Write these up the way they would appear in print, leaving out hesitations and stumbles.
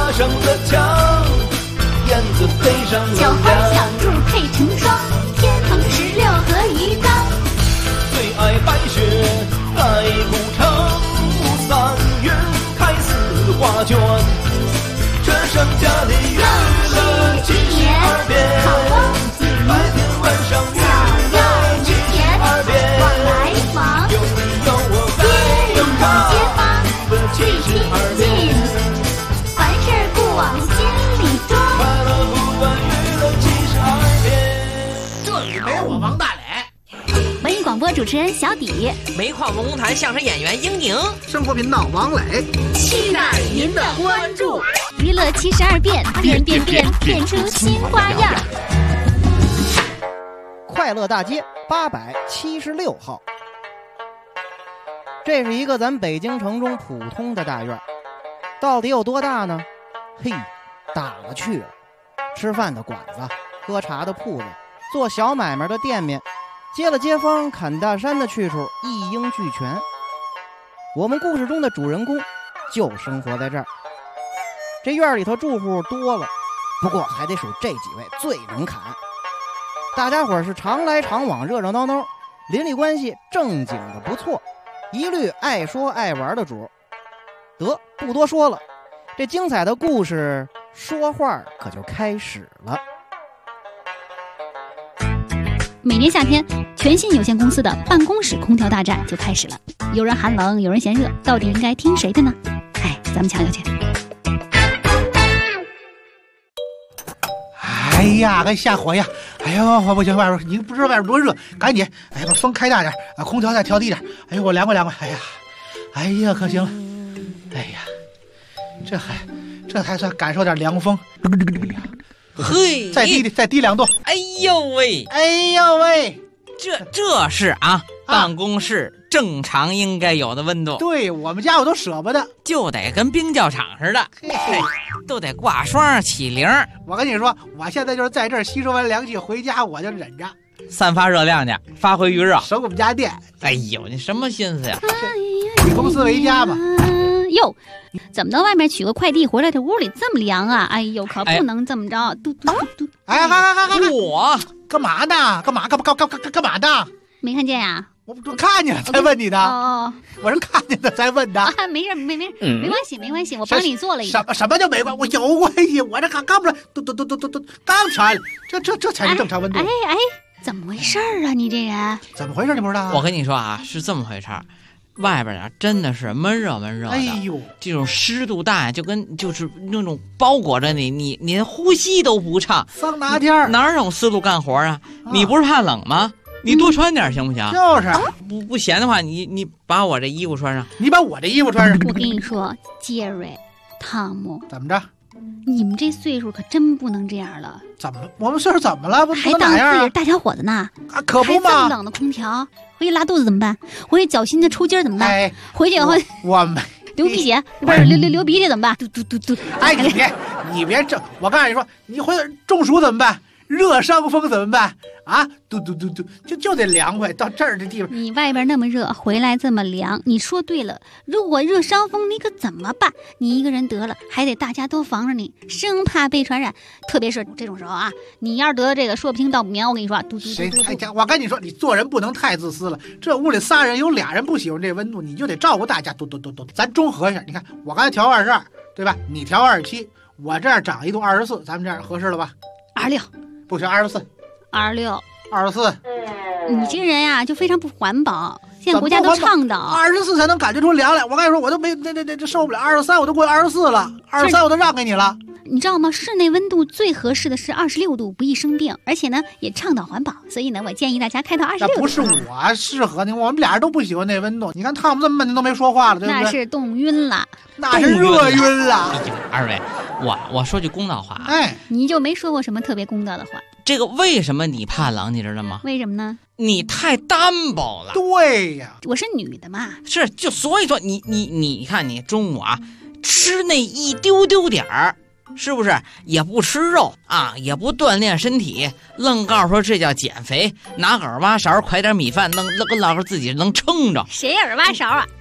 爬上了墙，燕子飞上了小花梁。 小兔配成双，天蓬16和鱼缸。 最爱白雪在古城，3月开4花卷。这剩下的月了72遍，白天晚上月了72遍。 往来房， 有你有我在街等他街坊， 的最亲 72 近。 遍。 凡事不往心里装。 快乐不断娱乐72遍。 这里没我王大磊， 文艺广播主持人小底， 煤矿文工团相声演员英宁， 生活频道王磊， 期待您的关注。娱乐72变，变出新花样。 快乐大街876号，这是一个咱北京城中普通的大院，到底有多大呢？嘿，大了去了。吃饭的馆子，喝茶的铺子，做小买卖的店面，接了街坊砍大山的去处，一应俱全。我们故事中的主人公就生活在这儿。这院里头住户多了，不过还得数这几位最能砍。大家伙是常来常往，热热闹闹，邻里关系正经的不错，一律爱说爱玩的主。得，不多说了，这精彩的故事说话可就开始了。 每年夏天，全新有限公司的办公室空调大战就开始了。有人寒冷，有人嫌热，到底应该听谁的呢？哎，咱们瞧瞧去。 哎呀，该下火呀！哎呦，不行，外边你不知道外边多热，赶紧，哎，把风开大点啊，空调再调低点。哎呦，我凉快凉快。哎呀，可行了。哎呀，这还算感受点凉风。 嘿， 再低2度。 哎呦喂，这是办公室正常应该有的温度。 对，我们家我都舍不得， 就得跟冰窖厂似的，嘿，都得挂霜起零。 我跟你说，我现在就是在这儿吸收完凉气回家，我就忍着， 散发热量去，发挥余热， 省我们家电。 哎呦，你什么心思呀？ 以公司为家嘛。 哟，怎么到外面取个快递回来，这屋里这么凉啊？哎呦，可不能这么着。嘟。 哎， 我干嘛呢？干嘛呢？ 没看见呀？ 我看见了才问你的。 哦， 我是看见的才问的。 没事，没关系，我帮你做了一个。 什么叫没关系？我有关系，我这刚不是都刚调了，这才是正常温度。 哎，怎么回事啊？你这人怎么回事？你不知道啊？ 我跟你说啊，是这么回事。外边啊，真的是闷热的。 哎呦， 这种湿度大，就是那种包裹着你连呼吸都不畅。 桑拿天哪有思路干活啊？你不是怕冷吗？你多穿点行不行？ 就是不闲的话，你把我这衣服穿上。 你把我这衣服穿上。 我跟你说，杰瑞、汤姆， 怎么着？ 你们这岁数可真不能这样了。 怎么？我们岁数怎么了？ 还当自己是大小伙子呢？ 啊，可不嘛！ 还这么冷的空调，回去拉肚子怎么办？回去脚心子抽筋怎么办？ 哎， 回去以后我们流鼻血，不是流鼻涕怎么办？嘟。 哎，你别这！我告诉你说，你回去中暑怎么办？热伤风怎么办啊？嘟，就得凉快。到这儿的地方， 你外边那么热，回来这么凉，你说对了。如果热伤风，你可怎么办？你一个人得了，还得大家都防着你，生怕被传染。特别是这种时候啊，你要是得了这个，说不清道不明。我跟你说，嘟。 我跟你说，你做人不能太自私了。这屋里仨人，有俩人不喜欢这温度，你就得照顾大家。嘟，咱中和一下。你看，我刚才调22，对吧？你调27，我这样涨一度24，咱们这样合适了吧 ？26。 不行，24、24。 你这个人呀，就非常不环保。现在国家都倡导 24才能感觉出凉来。我跟你说，我都没这受不了。23我都过24了，23我都让给你了。 你知道吗？室内温度最合适的是26度，不易生病，而且呢也倡导环保。所以呢，我建议大家开到26度。 那不是我适合你，我们俩人都不喜欢那温度。你看汤姆这么半天都没说话了，对不对？ 那是冻晕了， 那是热晕了。 二位，我说句公道话， 你就没说过什么特别公道的话。 这个为什么你怕冷，你知道吗？ 为什么呢？ 你太单薄了。 对呀， 我是女的嘛。 是，就所以说你看你中午啊，吃那一丢丢点儿，是不是也不吃肉啊，也不锻炼身体，愣告诉说这叫减肥，拿个耳挖勺，㧟点米饭，跟老哥自己能撑着。 谁耳挖勺啊？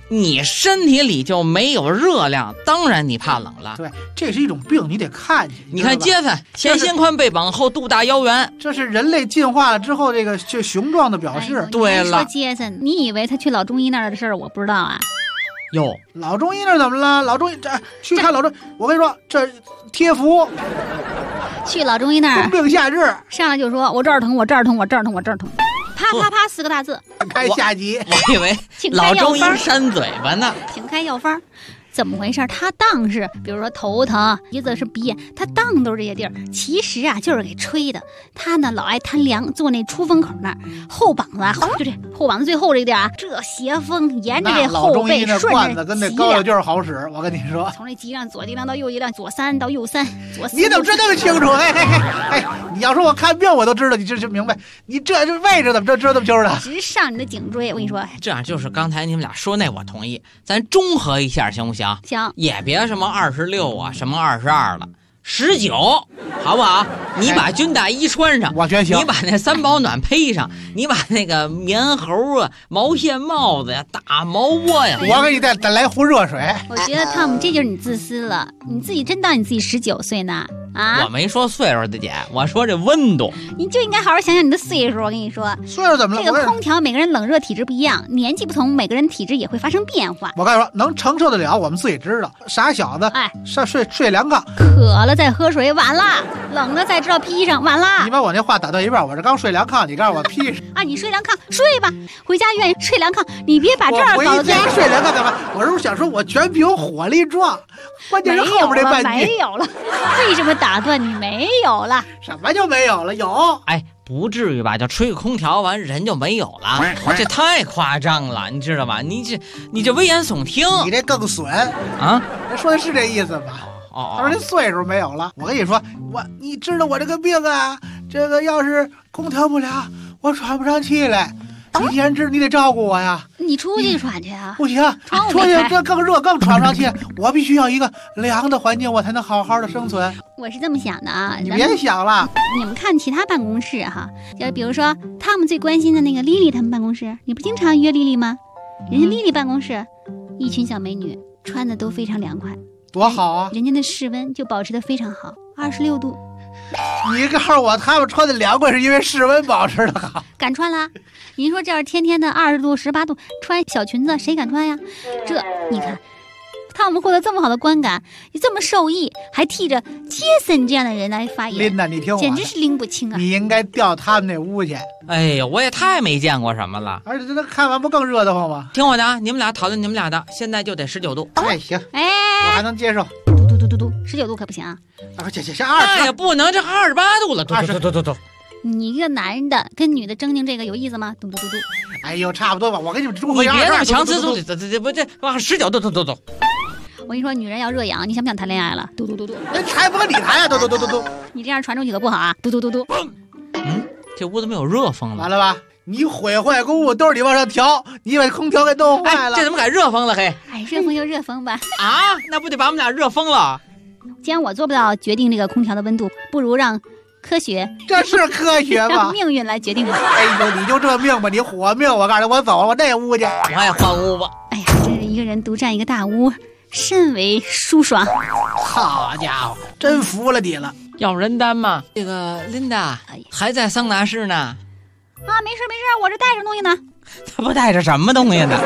你身体里就没有热量，当然你怕冷了。 对，这是一种病，你得看去。 你看杰森，前心宽背膀后，肚大腰圆， 这是人类进化了之后这雄壮的表示。 对了， 说杰森，你以为他去老中医那儿的事儿我不知道啊？ 哟， 老中医那怎么了？老中医去看老中，我跟你说，这贴符， 去老中医那儿冬病夏治， 上来就说我这儿疼，我这儿疼，我这儿疼，我这儿疼，啪啪啪4个大字， 开下集。 我以为请开药老中医方扇嘴巴呢。 请开药方。怎么回事？他当是，比如说头疼，鼻子是鼻炎，他当都是这些地儿。其实啊，就是给吹的。他呢，老爱贪凉，坐那出风口那儿，后膀子啊，就这后膀子最后这个地儿啊，这邪风沿着这后背顺罐子跟那高脚劲好使。我跟你说， 从这脊梁左脊梁到右脊梁，左3到右3，左4。 你怎么知道那么清楚？哎，你要说我看病我都知道，你这就明白。你这位置怎么知道这么清楚的？ 直上你的颈椎。我跟你说， 这样就是刚才你们俩说那，我同意，咱中和一下行不行？ 行， 也别什么26啊，什么22了，19，好不好？你把军大衣穿上， 我觉得行。 你把那3保暖披上，你把那个棉猴啊、毛线帽子呀、大毛窝呀， 我给你再来壶热水。 我觉得汤姆这就是你自私了，你自己真当你自己19岁呢？啊！ 我没说岁数的姐，我说这温度， 你就应该好好想想你的岁数。我跟你说， 岁数怎么了？ 这个空调每个人冷热体质不一样，年纪不同，每个人体质也会发生变化。 我跟你说，能承受得了，我们自己知道。傻小子， 哎， 睡凉炕， 渴了再喝水，晚啦；冷了再知道披上，晚啦。 你把我那话打断一半，我这刚睡凉炕，你告诉我披上啊？你睡凉炕睡吧，回家愿意睡凉炕，你别把这儿搞得。 回家睡凉炕干嘛？我是想说，我全凭火力壮，关键是后边这半句没有了。为什么打断你？没有了？ 什么就没有了？有？ 哎，不至于吧？就吹个空调完人就没有了，这太夸张了，你知道吧？你这危言耸听， 你这更损啊！ 人说的是这意思吧？他说这岁数没有了。我跟你说，你知道我这个病啊，这个要是空调不了，我喘不上气来。你既然知道，你得照顾我呀。 你出去喘去啊？ 不行，出去这更热，更喘不上气。我必须要一个凉的环境，我才能好好的生存。 我是这么想的啊， 你别想了。 你们看其他办公室哈，就比如说他们最关心的那个丽丽他们办公室，你不经常约丽丽吗？人家丽丽办公室，一群小美女，穿的都非常凉快， 多好啊！ 人家的室温就保持得非常好，26度。 你告诉我，他们穿的凉快是因为室温保持的好， 敢穿啦？您说这要是天天的20度、18度，穿小裙子谁敢穿呀？这你看，他们获得这么好的观感，你这么受益，还替着杰森这样的人来发言， 琳达，你听我， 简直是拎不清啊！ 你应该调他们那屋去。 哎呀，我也太没见过什么了， 而且这看完不更热得慌吗？ 听我的啊，你们俩讨论你们俩的，现在就得19度。 哎，行， 哎， 我还能接受。 嘟，19度可不行啊！ 行20， 哎呀，不能这28度了，20。 你一个男人的跟女的争竞这个有意思吗？嘟。 哎呦，差不多吧，我跟你们中你别那强词夺理，这不这19度。 我跟你说，女人要热痒，你想不想谈恋爱了？嘟。 人才不跟你谈呀，嘟。 你这样传出去可不好啊！嘟。 这屋子没有热风了， 完了吧？你毁坏公物都是你往上调，你把空调给弄坏了。 这怎么改热风了？嘿， 哎，热风就热风吧。 啊，那不得把我们俩热疯了？ 既然我做不到决定这个空调的温度，不如让科学， 这是科学吗？ 让命运来决定吧。 哎呦，你就这命吧，你火命！我告诉你，我走了，我那屋去。 我也换屋吧。 哎呀，真是一个人独占一个大屋，甚为舒爽。 好家伙，真服了你了。 要人单吗？这个琳达还在桑拿室呢。 啊，没事，我这带着东西呢。 他不带着什么东西呢？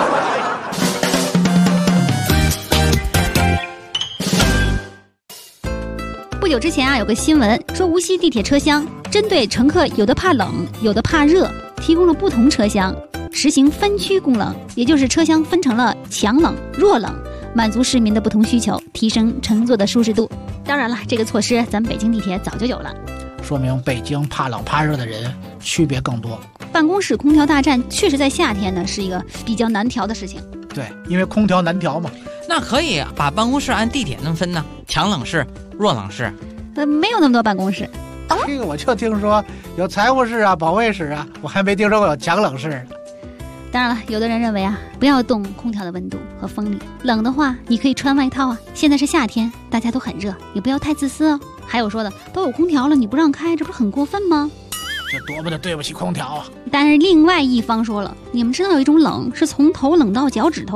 不久之前啊，有个新闻说无锡地铁车厢针对乘客有的怕冷，有的怕热，提供了不同车厢，实行分区供冷，也就是车厢分成了强冷、弱冷，满足市民的不同需求，提升乘坐的舒适度。当然了，这个措施咱们北京地铁早就有了， 说明北京怕冷怕热的人区别更多。 办公室空调大战确实在夏天呢是一个比较难调的事情。 对，因为空调难调嘛。 那可以把办公室按地铁那么分呢？强冷室、弱冷室。 没有那么多办公室。 这个我就听说有财务室啊、保卫室啊，我还没听说过有强冷室呢。 当然了，有的人认为啊，不要动空调的温度和风力，冷的话你可以穿外套啊。现在是夏天，大家都很热，也不要太自私哦。还有说的，都有空调了，你不让开，这不是很过分吗？ 这多么的对不起空调啊！ 但是另外一方说了，你们知道有一种冷是从头冷到脚趾头吗？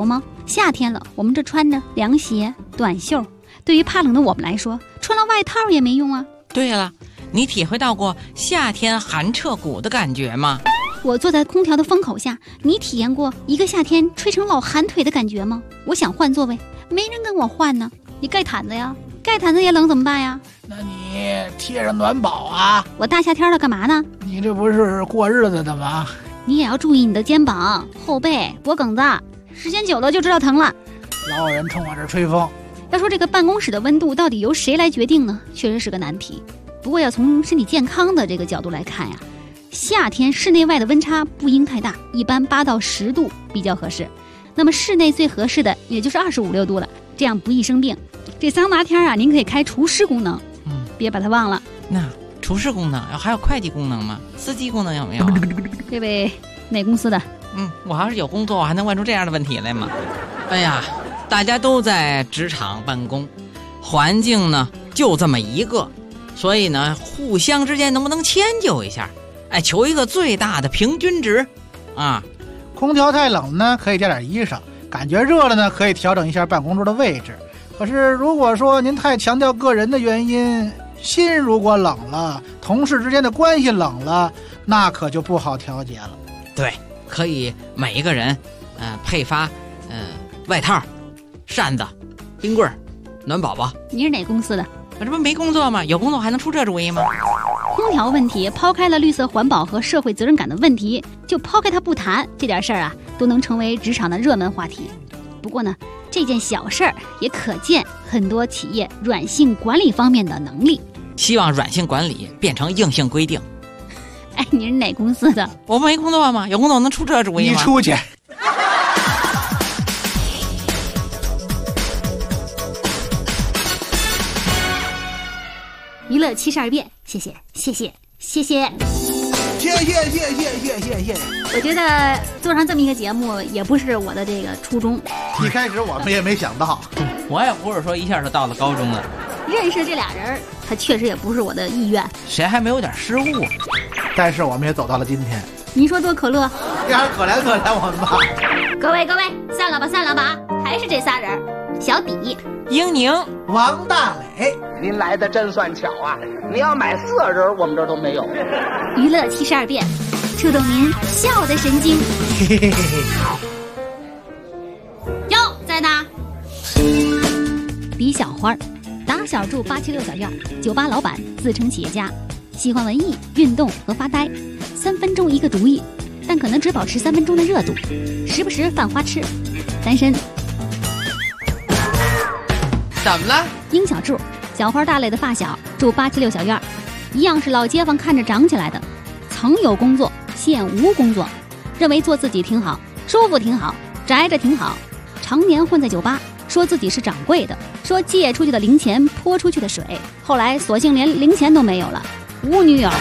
夏天了，我们这穿着凉鞋、短袖，对于怕冷的我们来说，穿了外套也没用啊。 对了，你体会到过夏天寒彻骨的感觉吗？ 我坐在空调的风口下，你体验过一个夏天吹成老寒腿的感觉吗？我想换座位，没人跟我换呢。你盖毯子呀，盖毯子也冷怎么办呀？ 那你贴上暖宝啊！ 我大夏天的干嘛呢？ 你这不是过日子的吗？ 你也要注意你的肩膀、后背、脖梗子，时间久了就知道疼了。 老有人冲我这吹风。 要说这个办公室的温度到底由谁来决定呢？确实是个难题。不过要从身体健康的这个角度来看呀，夏天室内外的温差不应太大，一般8到10度比较合适。那么室内最合适的也就是25、26度了，这样不易生病。这桑拿天啊，您可以开除湿功能，别把它忘了。 那除湿功能还有会计功能吗？司机功能有没有？ 这位哪公司的？ 我要是有工作，我还能问出这样的问题来吗？哎呀，大家都在职场办公，环境呢就这么一个，所以呢，互相之间能不能迁就一下？求一个最大的平均值啊！ 空调太冷呢，可以加点衣裳；感觉热了呢，可以调整一下办公桌的位置。可是如果说您太强调个人的原因，心如果冷了，同事之间的关系冷了，那可就不好调节了。 对，可以每一个人配发外套、扇子、冰棍、暖宝宝。 你是哪公司的？ 我这不没工作吗？有工作还能出这主意吗？ 空调问题抛开了绿色环保和社会责任感的问题，就抛开它不谈，这点事儿啊都能成为职场的热门话题。不过呢，这件小事儿也可见很多企业软性管理方面的能力。 希望软性管理变成硬性规定。 你是哪公司的？ 我没工作吗？有工作能出这主意吗？ 你出去。 娱乐72变，谢谢。我觉得做上这么一个节目也不是我的这个初衷。 一开始我们也没想到， 我也不是说一下就到了高中了。 认识这俩人，他确实也不是我的意愿。 谁还没有点失误？ 但是我们也走到了今天。 您说多可乐？ 这还可怜我们吧。 各位，散了吧，还是这仨人：小底、 英宁、 王大磊。 您来的真算巧啊！你要买4人，我们这儿都没有。 娱乐72变，触动您笑的神经。哟，在哪？李小花，打小住876小院，酒吧老板，自称企业家，喜欢文艺、运动和发呆，3分钟一个主意，但可能只保持3分钟的热度，时不时犯花痴，单身。 怎么了？ 殷小柱，小花大磊的发小，住876小院，一样是老街坊看着长起来的，曾有工作，现无工作，认为做自己挺好，舒服挺好，宅着挺好，常年混在酒吧，说自己是掌柜的，说借出去的零钱泼出去的水，后来索性连零钱都没有了，无女友。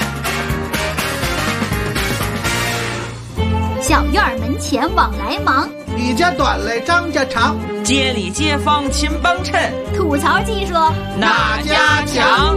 小院门前往来忙， 李家短嘞，张家长， 街里街坊勤帮衬， 吐槽技术哪家强？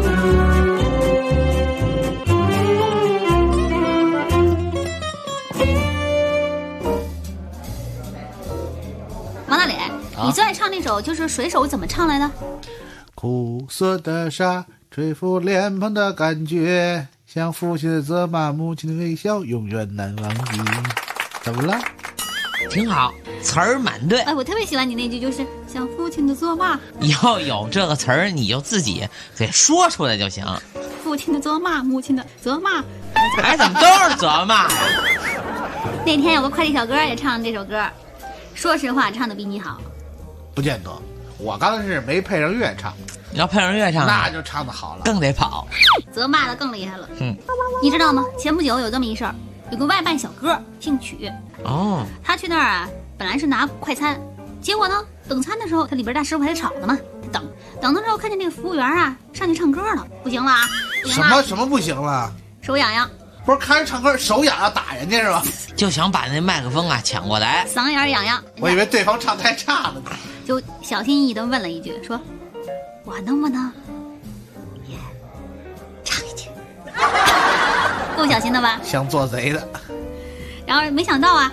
王大磊，你最爱唱那首就是水手怎么唱来的？ 苦涩的沙吹拂脸庞的感觉，像父亲的责骂，母亲的微笑，永远难忘记。怎么了？ 挺好，词儿满对。 我特别喜欢你那句，就是像父亲的责骂。 以后有这个词儿，你就自己给说出来就行。 父亲的责骂，母亲的责骂， 怎么都是责骂呀？ 那天有个快递小哥也唱这首歌，说实话，唱的比你好。 不见得，我刚才是没配上乐唱， 你要配上乐唱， 那就唱得好了， 更得跑。 责骂的更厉害了。你知道吗？前不久有这么一事儿，有个外卖小哥姓曲。他去那儿啊，本来是拿快餐，结果呢，等餐的时候，他里边大师傅还在吵呢嘛。等的时候，看见那个服务员啊上去唱歌了，不行了啊！ 什么不行了？ 手痒痒。 不是看人唱歌手痒要打人家是吧？ 就想把那麦克风啊抢过来， 嗓眼痒痒。 我以为对方唱太差了呢， 就小心翼翼地问了一句，说：“我能不能也唱一句？”够小心的吧？ 像做贼的。 然后没想到啊，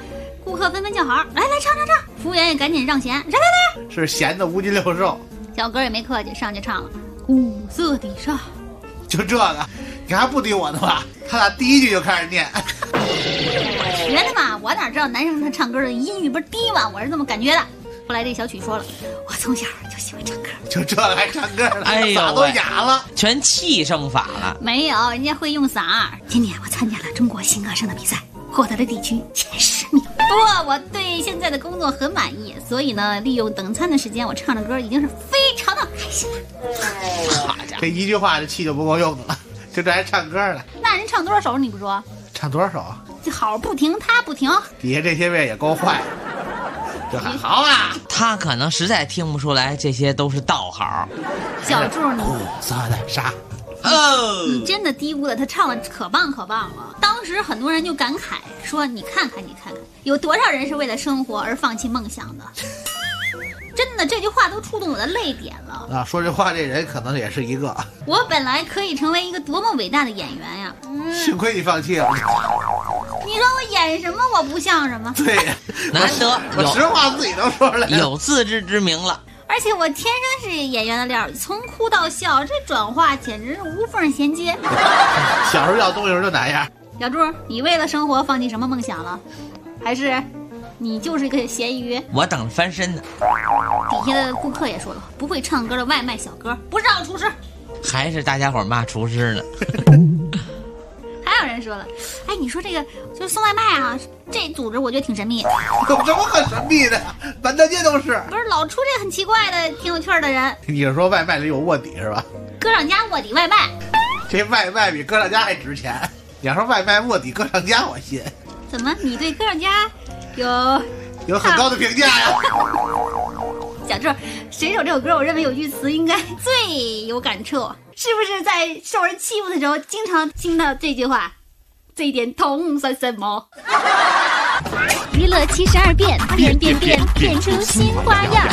顾客纷纷叫好，来来唱唱唱，服务员也赶紧让贤，来， 是闲的无鸡六兽， 小哥也没客气，上去唱了五色的纱。 就这个，你还不敌我呢吧？他俩第一句就开始念， 学的嘛，我哪知道男生他唱歌的音域不是低吗？我是这么感觉的。后来这小曲说了，我从小就喜欢唱歌， 就这还唱歌了， 哎呦嗓都哑了， 全气声法了。 没有，人家会用嗓儿。今年我参加了中国新歌声的比赛，获得了地区前10名。不过我对现在的工作很满意，所以呢，利用等餐的时间，我唱的歌已经是非常的开心了。 好家伙， 这一句话这气就不够用了，就这还唱歌了， 那人唱多少首你不说？ 唱多少首？ 这好不停，他不停。 底下这些位也够坏的，就喊好啊！ 他可能实在听不出来这些都是道好。 小柱你五色的纱， 你真的低估了，他唱的可棒了。当时很多人就感慨说：“你看看，有多少人是为了生活而放弃梦想的？”真的，这句话都触动我的泪点了啊！说这话这人可能也是一个。 我本来可以成为一个多么伟大的演员呀！ 幸亏你放弃了。 你说我演什么，我不像什么？ 对， 难得我实话自己都说出来了， 有自知之明了。 而且我天生是演员的料，从哭到笑，这转化简直是无缝衔接。 小时候要东西时候就哪样？ 小柱，你为了生活放弃什么梦想了？还是你就是一个咸鱼？ 我等着翻身呢。 底下的顾客也说了，不会唱歌的外卖小哥不是好厨师， 还是大家伙骂厨师呢。 还有人说了，哎，你说这个就是送外卖啊，这组织我觉得挺神秘。 有什么可神秘的？满大街都是。 不是老出这很奇怪的、挺有趣的人。 你是说外卖里有卧底是吧？ 歌唱家卧底外卖， 这外卖比歌唱家还值钱。你要说外卖卧底歌唱家，我信。 怎么？你对歌唱家有很高的评价呀？ 小柱，水手这首歌，我认为有句词应该最有感触，是不是在受人欺负的时候经常听到这句话？这一点痛算什么？ 娱乐72变，变出新花样。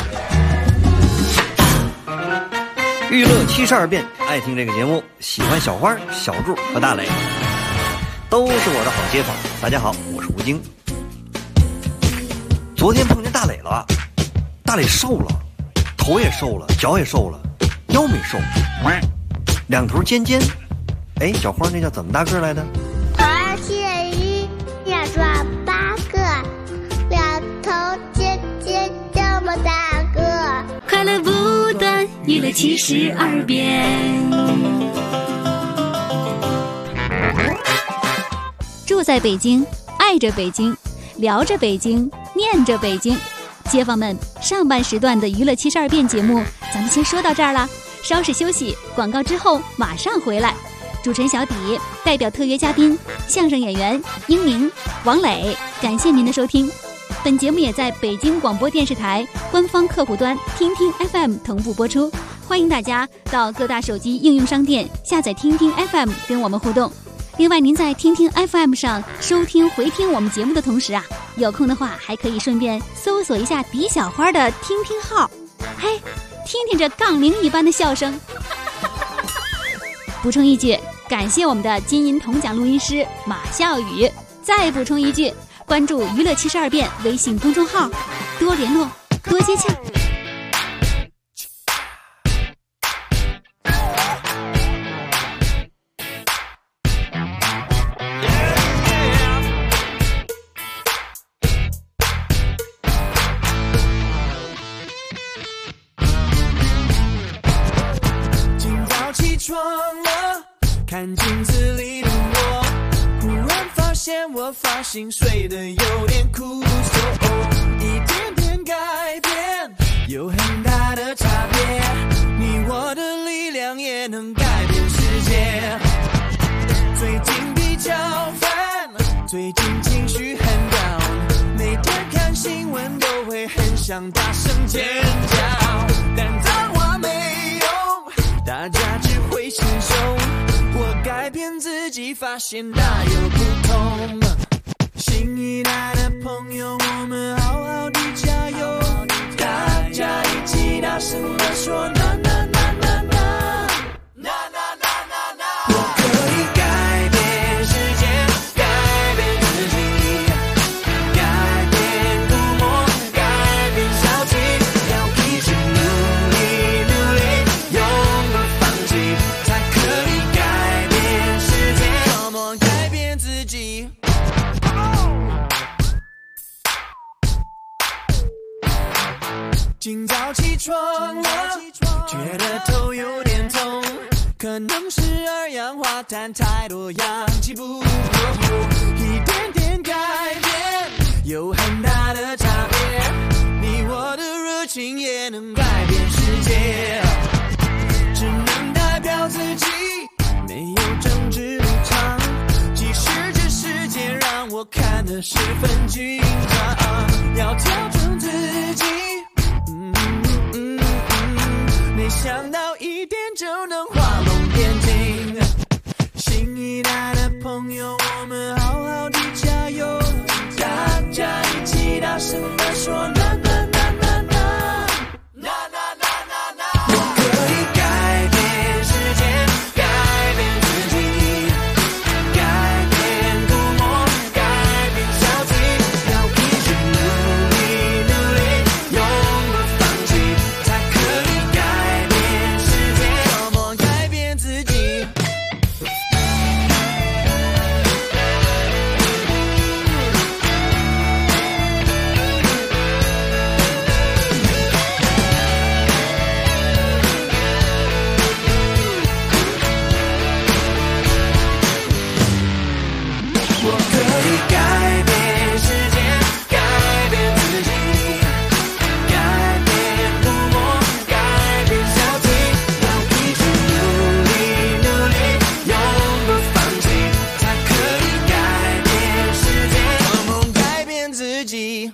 娱乐72变，爱听这个节目，喜欢小花、小柱和大磊，都是我的好街坊。大家好，我是吴京。昨天碰见大磊了，大磊瘦了，头也瘦了，脚也瘦了，腰没瘦，两头尖尖。哎，小花那叫怎么大个来的？ 头要7鱼，要抓8个，两头尖尖这么大个。 快乐不断，娱乐72变。住在北京，爱着北京，聊着北京，念着北京。街坊们，上半时段的娱乐72变节目咱们先说到这儿了，稍事休息，广告之后马上回来。主持人小底代表特约嘉宾相声演员英明、王磊，感谢您的收听。本节目也在北京广播电视台官方客户端听听 FM 同步播出，欢迎大家到各大手机应用商店下载听听 FM 跟我们互动。另外，您在听听 FM 上收听回听我们节目的同时啊，有空的话还可以顺便搜索一下狄小花的听听号，嘿，听听这杠铃一般的笑声。补充一句，感谢我们的金银铜奖录音师马笑宇。再补充一句，关注娱乐72变微信公众号，多联络，多接洽。 床了，看镜子里的我，忽然发现我发型睡得有点枯燥，一点点改变有很大的差别，你我的力量也能改变世界。最近比较烦，最近情绪很 down， 每天看新闻都会很想大声尖叫，但脏话没用，大家只会心胸，我改变自己，发现大有不同。新一代的朋友，我们好好的加油，大家一起大声地说那那那那那那那那那，我可以改变世界，改变自己，改变清早起床了，觉得头有点痛，可能是二氧化碳太多，氧气不够，一点点改变有很大的差别，你我的热情也能改变世界，只能代表自己，没有政治立场，即使这世界让我看得十分紧张，要调整自己，没想到一点就能画龙点睛，新一代的朋友，我们好好的加油，大家一起大声地说啦啦啦啦啦啦啦啦啦，我可以改变世界，改变自己，改变孤默，改变消极，要一直努力努力，永不放弃，才可以改变世界，怎么改变自己。我可以改变世界，改变自己，改变孤默，改变消极，要一直努力努力，永不放弃，才可以改变世界，做梦改变自己。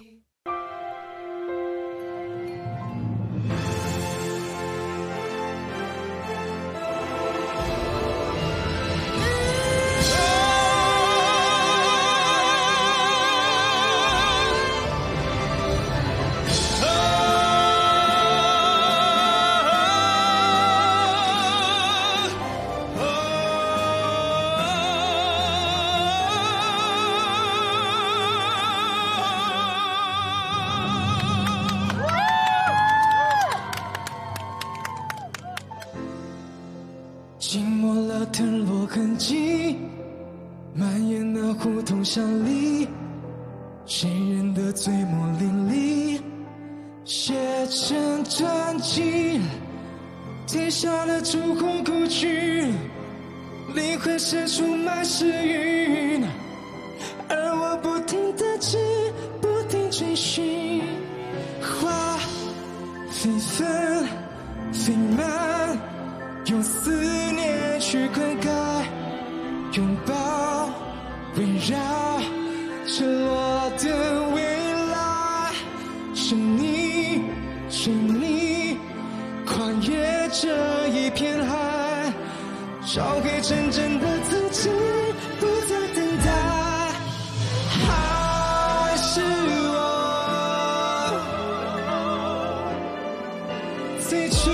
静默了腾落痕迹，蔓延那胡同巷里，谁人的嘴沫淋漓，写成传记，贴上了烛火故去，灵魂深处满是云，而我不停地记，不停追寻，花飞纷飞满，用思念去灌溉，拥抱围绕赤裸的未来，是你是你跨越这一片海，找回真正的自己，不再等待，还是我最初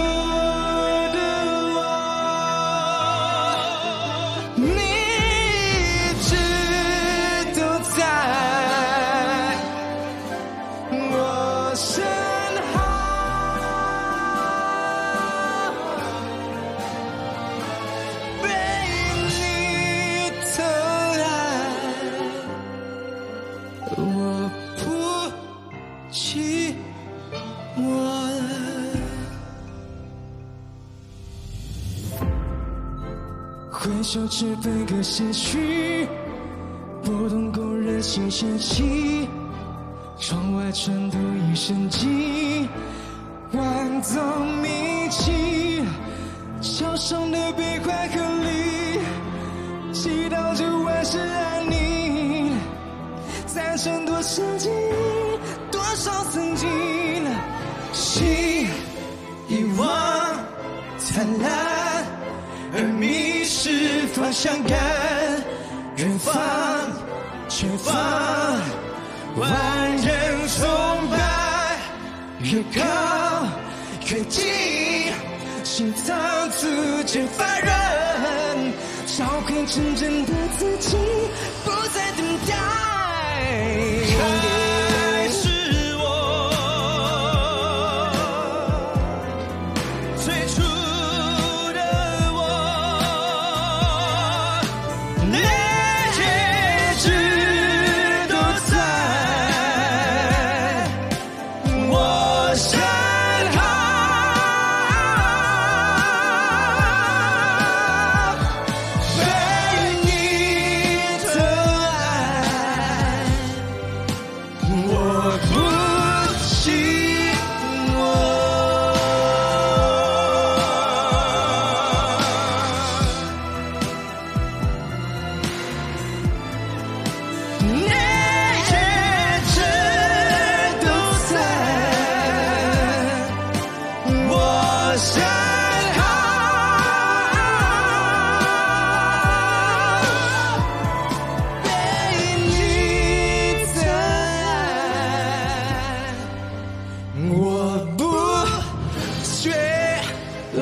挥手只分个先序，拨动工人心弦起，窗外传读一声寂，万众鸣泣，桥上的悲欢和离，祈祷着万事安宁，赞成多少记忆，多少曾经，心遗忘灿烂，而迷失方向感，远方前方万人崇拜，越高越近，心脏逐渐发软，找回真正的自己，不再等待，还是我最初山海，被你疼爱，我不缺了。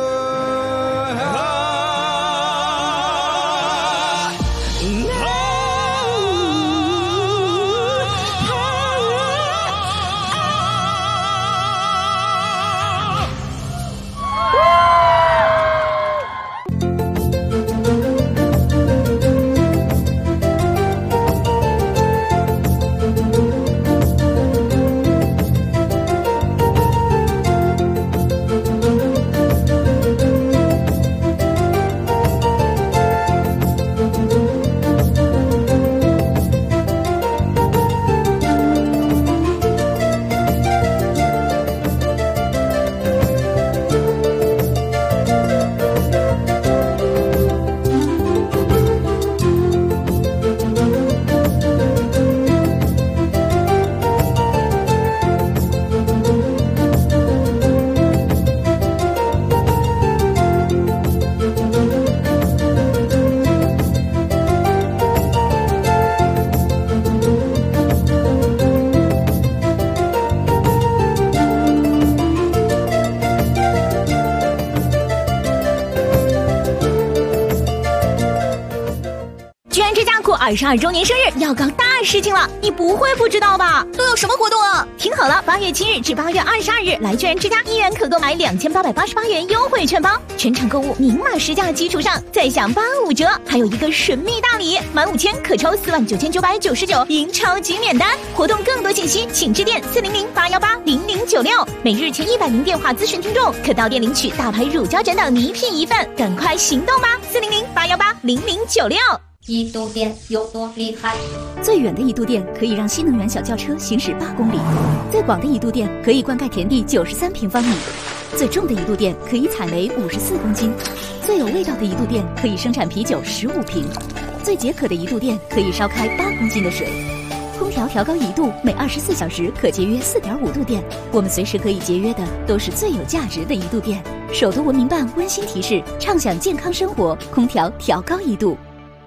22周年生日要搞大事情了，你不会不知道吧？都有什么活动啊？听好了，8月7日至8月22日，来居然之家依然可购买2888元优惠券包，全场购物明码实价基础上再享85折，还有一个神秘大礼，满5000可抽49999赢超级免单。活动更多信息请致电400-818-0096，每日前100名电话咨询听众可到店领取大牌乳胶枕等礼品一份，赶快行动吧！400-818-0096。 一度电有多厉害？ 最远的一度电可以让新能源小轿车行驶8公里，最广的一度电可以灌溉田地93平方米，最重的一度电可以采煤54公斤，最有味道的一度电可以生产啤酒15瓶，最解渴的一度电可以烧开8公斤的水。空调调高1度，每24小时可节约4.5度电。我们随时可以节约的都是最有价值的一度电。首都文明办温馨提示：畅享健康生活，空调调高1度。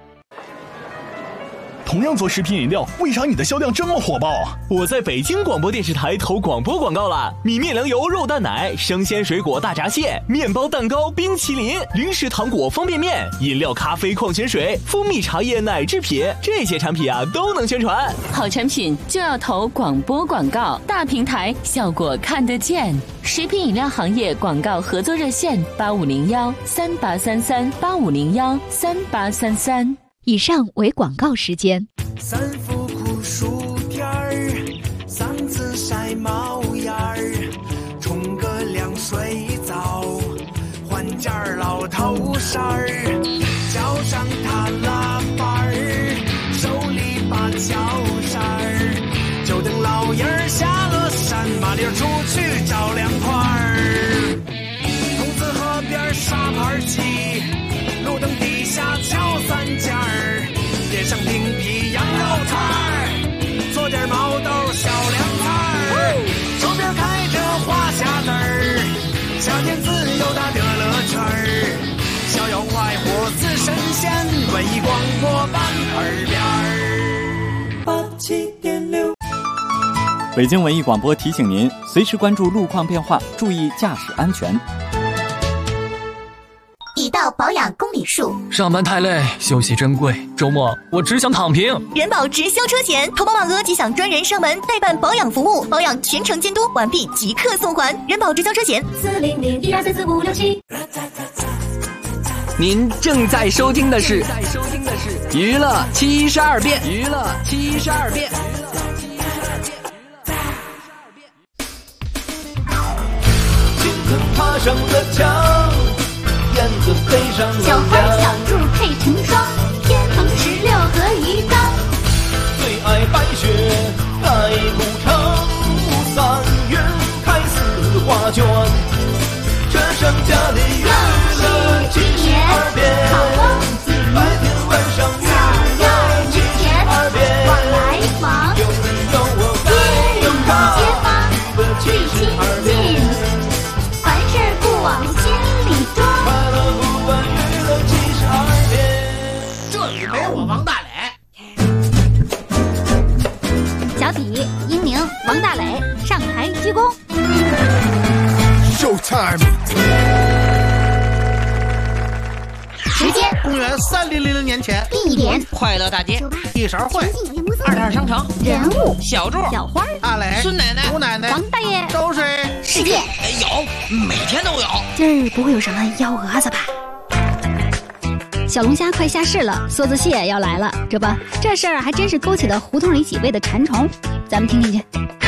同样做食品饮料，为啥你的销量这么火爆啊？我在北京广播电视台投广播广告了，米面粮油肉蛋奶、生鲜水果大闸蟹、面包蛋糕、冰淇淋、零食糖果方便面、饮料咖啡矿泉水、蜂蜜茶叶奶制品，这些产品啊都能宣传。 好产品就要投广播广告，大平台效果看得见。食品饮料行业广告合作热线8501-3833-8501-3833。 以上为广告时间。 三伏酷暑天儿，嗓子晒冒烟儿，冲个凉水澡，换件老头衫儿，脚上踏拉板儿，手里把脚扇儿，就等老爷儿下了山，麻溜出去找凉快儿。筒子河边沙盘棋，路灯底下敲三尖儿，点上冰皮羊肉串儿，做点毛豆小凉菜儿，手边开着花匣子儿，夏天自由的乐乐圈儿，逍遥快活似神仙，文艺广播版耳边儿87.6。 北京文艺广播提醒您，随时关注路况变化，注意驾驶安全。 已到保养公里数， 上班太累，休息珍贵，周末我只想躺平。 人保直销车险，投保满额即享专人上门代办保养服务，保养全程监督，完毕即刻送还。人保直销车险40012344567。 您正在收听的是娱乐72变，娱乐72变。 青藤爬上了墙，燕子飞上了小花小兔配成双，天蓬16和鱼缸。 最爱白雪盖古城，3月开4画卷，这盛家的娱乐72变，白天晚上娱乐72变， 往来往， 有你有我街里街坊最亲近，凡事不时间公元3000年前， 地点快乐大街， 一勺会 ，22商城， 人物小柱， 小花， 阿磊， 孙奶奶， 吴奶奶， 王大爷， 周水， 世界有，每天都有。 今儿不会有什么幺蛾子吧？小龙虾快下市了，梭子蟹要来了，这事儿还真是勾起了胡同里几位的馋虫，咱们听听去。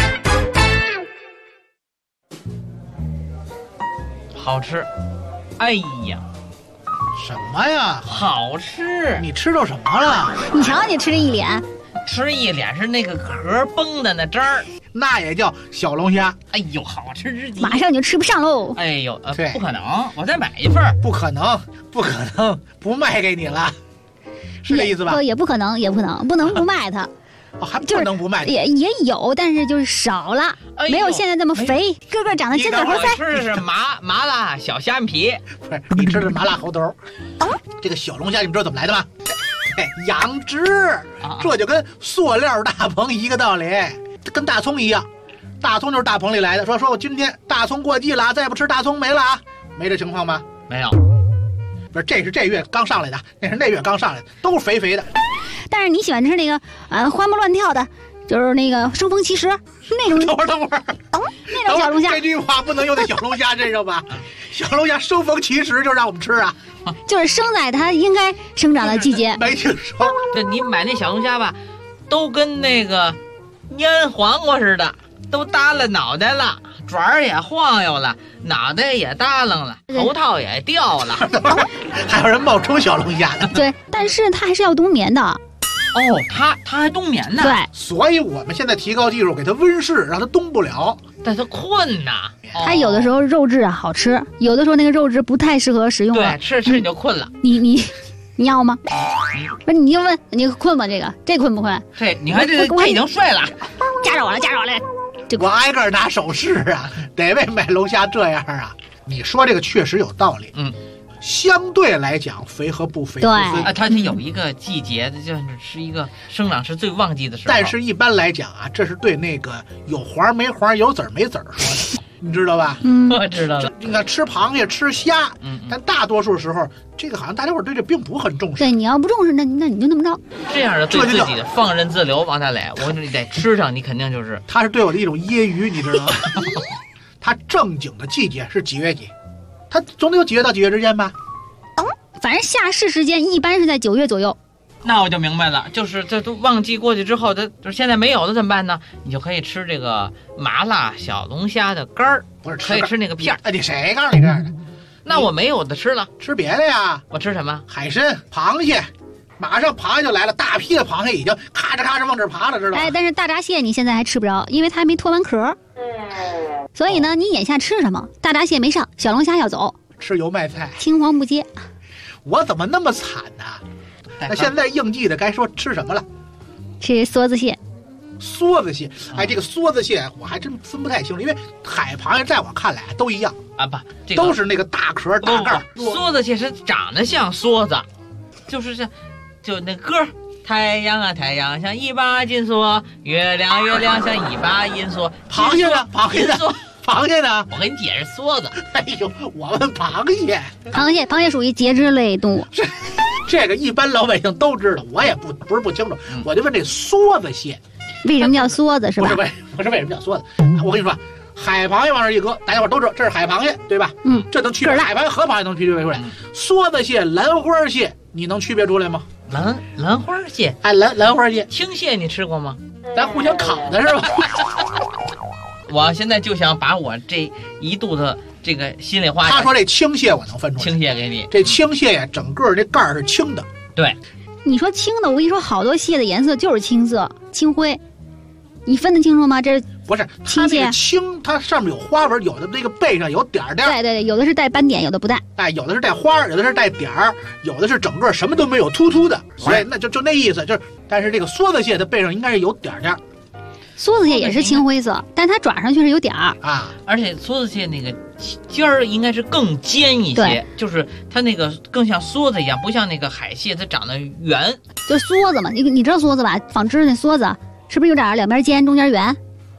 好吃，哎呀， 什么呀？ 好吃！ 你吃着什么了？ 你瞧你吃这一脸， 吃一脸是那个壳崩的那汁儿， 那也叫小龙虾。 哎呦，好吃之极！ 马上就吃不上喽。 哎呦， 对， 不可能，我再买一份。 不可能，不卖给你了，是这意思吧？ 也不可能，不能不卖它。 还不能不卖， 也有，但是就是少了，没有现在这么肥，个个长得尖嘴猴腮。 我吃的是麻辣小虾皮， 不是你吃的是麻辣猴头。这个小龙虾你们知道怎么来的吗？养殖，这就跟塑料大棚一个道理，跟大葱一样，大葱就是大棚里来的。说我今天大葱过季了，再不吃大葱没了啊，没这情况吗？ 没有， 不是，这是这月刚上来的，那是那月刚上来的，都是肥肥的。 但是你喜欢吃那个花蹦乱跳的，就是那个生逢其时那种。 等会儿， 那种小龙虾。 这句话不能用在小龙虾身上吧？小龙虾生逢其时就让我们吃啊， 就是生在它应该生长的季节。 没听说。 这你买那小龙虾吧，都跟那个腌黄瓜似的，都耷了脑袋了，爪儿也晃悠了，脑袋也耷楞了，头套也掉了。 还有人冒充小龙虾的。 对，但是它还是要冬眠的。 哦，它还冬眠呢。 对， 所以我们现在提高技术，给它温室，让它冻不了。 但它困呐。 它有的时候肉质好吃，有的时候那个肉质不太适合食用了。 对，吃你就困了。 你要吗？不是，你就问你困吗？这困不困？ 这你看这已经睡了， 夹着我了。 我挨个拿手试啊，哪位买龙虾这样啊？你说这个确实有道理。相对来讲，肥和不肥不分它有一个季节的，就是一个生长是最旺季的时候。 但是一般来讲啊，这是对那个有黄没黄、有籽没籽说的，你知道吧？ 我知道了。 你看吃螃蟹、吃虾，但大多数时候，这个好像大家伙对这并不很重视。 对，你要不重视，那你就那么着。 这样的对自己的放任自流，王大磊，我你在吃上，你肯定就是。 他是对我的一种揶揄，你知道吗？他正经的季节是几月几？他总得有几月到几月之间吧？ 反正下市时间一般是在9月左右。 那我就明白了，就是这都旺季过去之后，它就是现在没有的怎么办呢？你就可以吃这个麻辣小龙虾的干儿， 不是可以吃那个片儿。 你谁告诉你这样的？ 那我没有的吃了， 吃别的呀。 我吃什么？ 海参、螃蟹，马上螃蟹就来了，大批的螃蟹已经咔哧咔哧往这爬了，知道吗？ 但是大闸蟹你现在还吃不着，因为它还没脱完壳。所以呢，你眼下吃什么？大闸蟹没上，小龙虾要走， 吃油麦菜， 青黄不接。 我怎么那么惨呢？那现在应季的该说吃什么了？ 吃梭子蟹。 梭子蟹，这个梭子蟹我还真分不太清楚，因为海螃蟹在我看来都一样啊，不， 都是那个大壳大盖。 梭子蟹是长得像梭子，就是就那歌。太阳啊太阳像一把金锁，月亮月亮像一把银锁。 螃蟹呢？螃蟹呢？ 我给你解释梭子。 哎呦，我问螃蟹。 螃蟹属于节肢类动物。 这个一般老百姓都知道，我也不是不清楚，我就问这梭子蟹， 为什么叫梭子是吧？ 不是为什么叫梭子？我跟你说，海螃蟹往这一搁，大家伙都知道这是海螃蟹，对吧？这能区别海螃蟹和螃蟹能区别出来。梭子蟹、兰花蟹，你能区别出来吗？ 兰花蟹， 兰花蟹， 青蟹你吃过吗？ 咱互相烤的是吧？ 我现在就想把我这一肚子这个心里话。 他说这青蟹我能分出来， 青蟹给你， 这青蟹呀，整个这盖是青的。 对， 你说青的，我跟你说，好多蟹的颜色就是青色、青灰，你分得清楚吗？这不是青蟹，青它上面有花纹，有的那个背上有点点。 对，有的是带斑点，有的不带。 有的是带花，有的是带点儿，有的是整个什么都没有，突突的。所以那就那意思，就是，但是这个梭子蟹的背上应该是有点点。 梭子蟹也是青灰色，但它爪上确实有点儿啊。 而且梭子蟹那个尖儿应该是更尖一些，就是它那个更像梭子一样，不像那个海蟹它长得圆。 就梭子嘛，你知道梭子吧？纺织那梭子是不是有点两边尖，中间圆？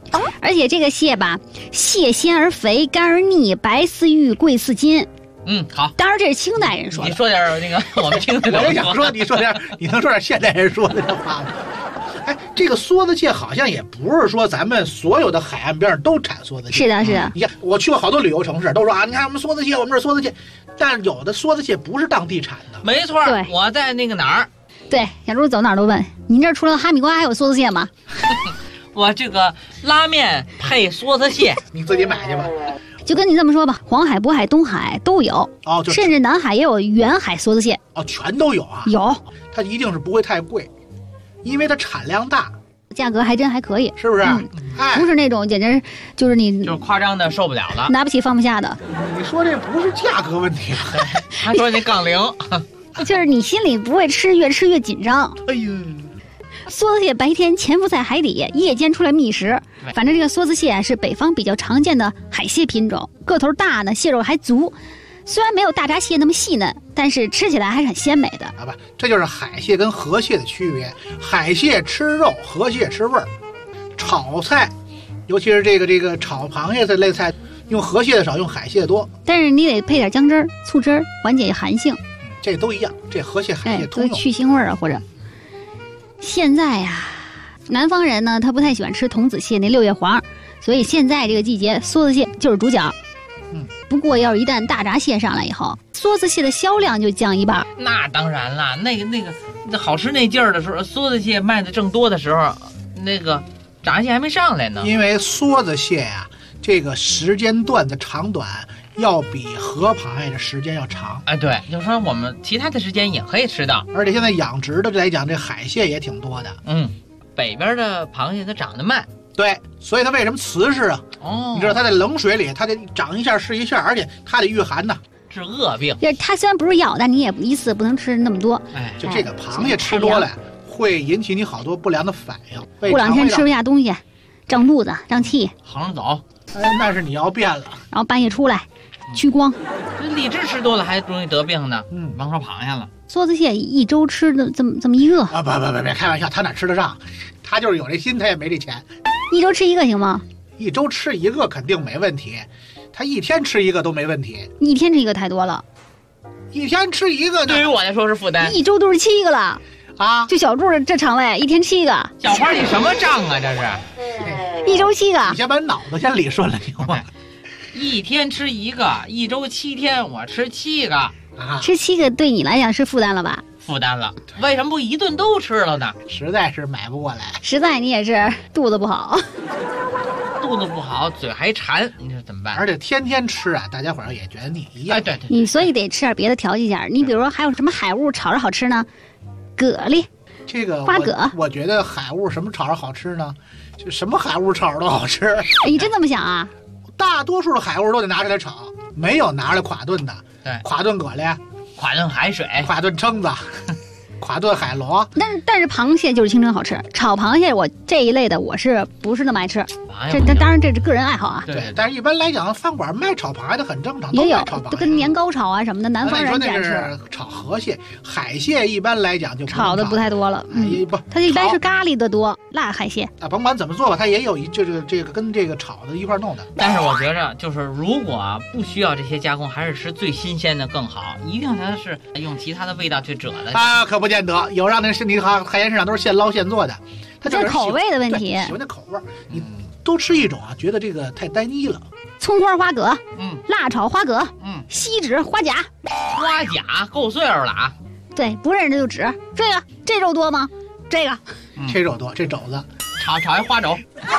而且这个蟹吧，蟹鲜而肥，干而腻，白似玉，贵似金。 好。 当然这是清代人说的。 你说点那个我们听得懂。 我就想说，你能说点现代人说的这话吗？哎，这个梭子蟹好像也不是说咱们所有的海岸边上都产梭子蟹。 是的，是的。 你看，我去过好多旅游城市，都说啊，你看我们梭子蟹，我们这梭子蟹，但有的梭子蟹不是当地产的。 没错，我在那个哪儿？ 对，小猪走哪儿都问，您这除了哈密瓜还有梭子蟹吗？ 我这个拉面配梭子蟹， 你自己买去吧。 就跟你这么说吧，黄海、渤海、东海都有甚至南海也有远海梭子蟹。 全都有啊。 有， 它一定是不会太贵，因为它产量大， 价格还真还可以， 是不是？ 不是那种简直就是你就是夸张的受不了了， 拿不起放不下的。 你说这不是价格问题吗？ 他说那杠铃， 就是你心里不会越吃越紧张。 哎呦。 梭子蟹白天潜伏在海底，夜间出来觅食。反正这个梭子蟹是北方比较常见的海蟹品种，个头大呢，蟹肉还足。虽然没有大闸蟹那么细嫩，但是吃起来还是很鲜美的。 好吧，这就是海蟹跟河蟹的区别。海蟹吃肉，河蟹吃味儿。炒菜，尤其是这个炒螃蟹这类菜，用河蟹的少，用海蟹的多。 但是你得配点姜汁儿、醋汁儿，缓解寒性。 这都一样，这河蟹、海蟹通用， 去腥味儿啊，或者。现在呀，南方人呢，他不太喜欢吃童子蟹那六叶黄，所以现在这个季节，梭子蟹就是主角。不过要是一旦大闸蟹上来以后，梭子蟹的销量就降一半。 那当然了，那个好吃那劲儿的时候，梭子蟹卖的正多的时候，那个闸蟹还没上来呢。 因为梭子蟹呀，这个时间段的长短要比河螃蟹的时间要长。 哎，对，就是说我们其他的时间也可以吃到， 而且现在养殖的来讲，这海蟹也挺多的。 北边的螃蟹它长得慢， 对，所以它为什么瓷实啊？你知道它在冷水里，它得长一下是一下，而且它得御寒呢， 治恶病。 它虽然不是药，但你也一次不能吃那么多。 就这个螃蟹吃多了，会引起你好多不良的反应。 过两天吃不下东西，胀肚子、胀气， 横着走。 那是你要变了。 然后半夜出来，屈光。 这荔枝吃多了还容易得病呢。甭说螃蟹了。 梭子蟹一周吃的这么一个啊？别开玩笑，他哪吃得上？他就是有这心，他也没这钱。 一周吃一个行吗？ 一周吃一个肯定没问题，他一天吃一个都没问题。 一天吃一个太多了， 一天吃一个对于我来说是负担。 一周都是7个了啊！ 就小柱这肠胃一天7个。 小花，你什么账啊？这是一周7个。 你先把脑子先理顺了，行吗？ 一天吃一个，一周7天，我吃7个啊！ 吃7个对你来讲是负担了吧？ 负担了，为什么不一顿都吃了呢？ 实在是买不过来， 实在你也是肚子不好， 肚子不好，嘴还馋，你说怎么办？ 而且天天吃啊，大家伙儿也觉得腻一样。 哎，对， 你所以得吃点别的调剂一下。你比如说还有什么海物炒着好吃呢？蛤蜊， 这个花蛤， 我觉得海物什么炒着好吃呢？就什么海物炒着都好吃。 你真这么想啊？ 大多数的海物都得拿出来炒，没有拿出来垮炖的。 对， 垮炖蛤蜊， 垮炖海水， 垮炖蛏子，垮炖海螺。 但是螃蟹就是清蒸好吃，炒螃蟹我这一类的我是不是那么爱吃？这当然这是个人爱好啊。 对，但是一般来讲，饭馆卖炒螃蟹的很正常， 也有都跟年糕炒啊什么的，南方人爱吃。 炒河蟹、海蟹一般来讲就炒的不太多了。 不， 它一般是咖喱的多，辣海蟹啊，甭管怎么做吧，它也有就是这个跟这个炒的一块弄的。 但是我觉着就是如果不需要这些加工，还是吃最新鲜的更好。一定它是用其他的味道去遮的啊，可不见得有让那身体海鲜市场都是现捞现做的，它就是口味的问题， 喜欢那口味。你都吃一种啊，觉得这个太单一了。 葱花花蛤，辣炒花蛤，锡纸花甲， 花甲够岁数了啊。 对，不认识就指这肉多吗？这个， 这肉多，这肘子， 炒一花肘。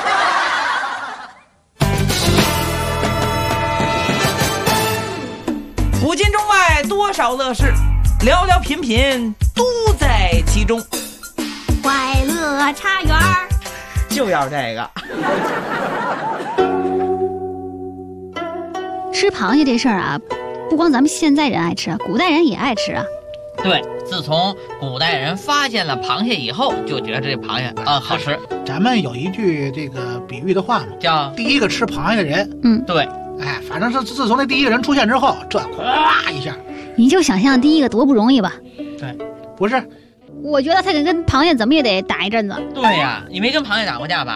古今中外多少乐事，寥寥品品都在其中。 快乐茶园就要这个。 吃螃蟹这事儿啊，不光咱们现在人爱吃，古代人也爱吃啊。 对，自从古代人发现了螃蟹以后，就觉得这螃蟹好吃。 咱们有一句这个比喻的话嘛， 叫第一个吃螃蟹的人。 对， 哎，反正是自从那第一个人出现之后，这咵一下， 你就想象第一个多不容易吧？ 对，不是。 我觉得他跟螃蟹怎么也得打一阵子。 对呀，你没跟螃蟹打过架吧？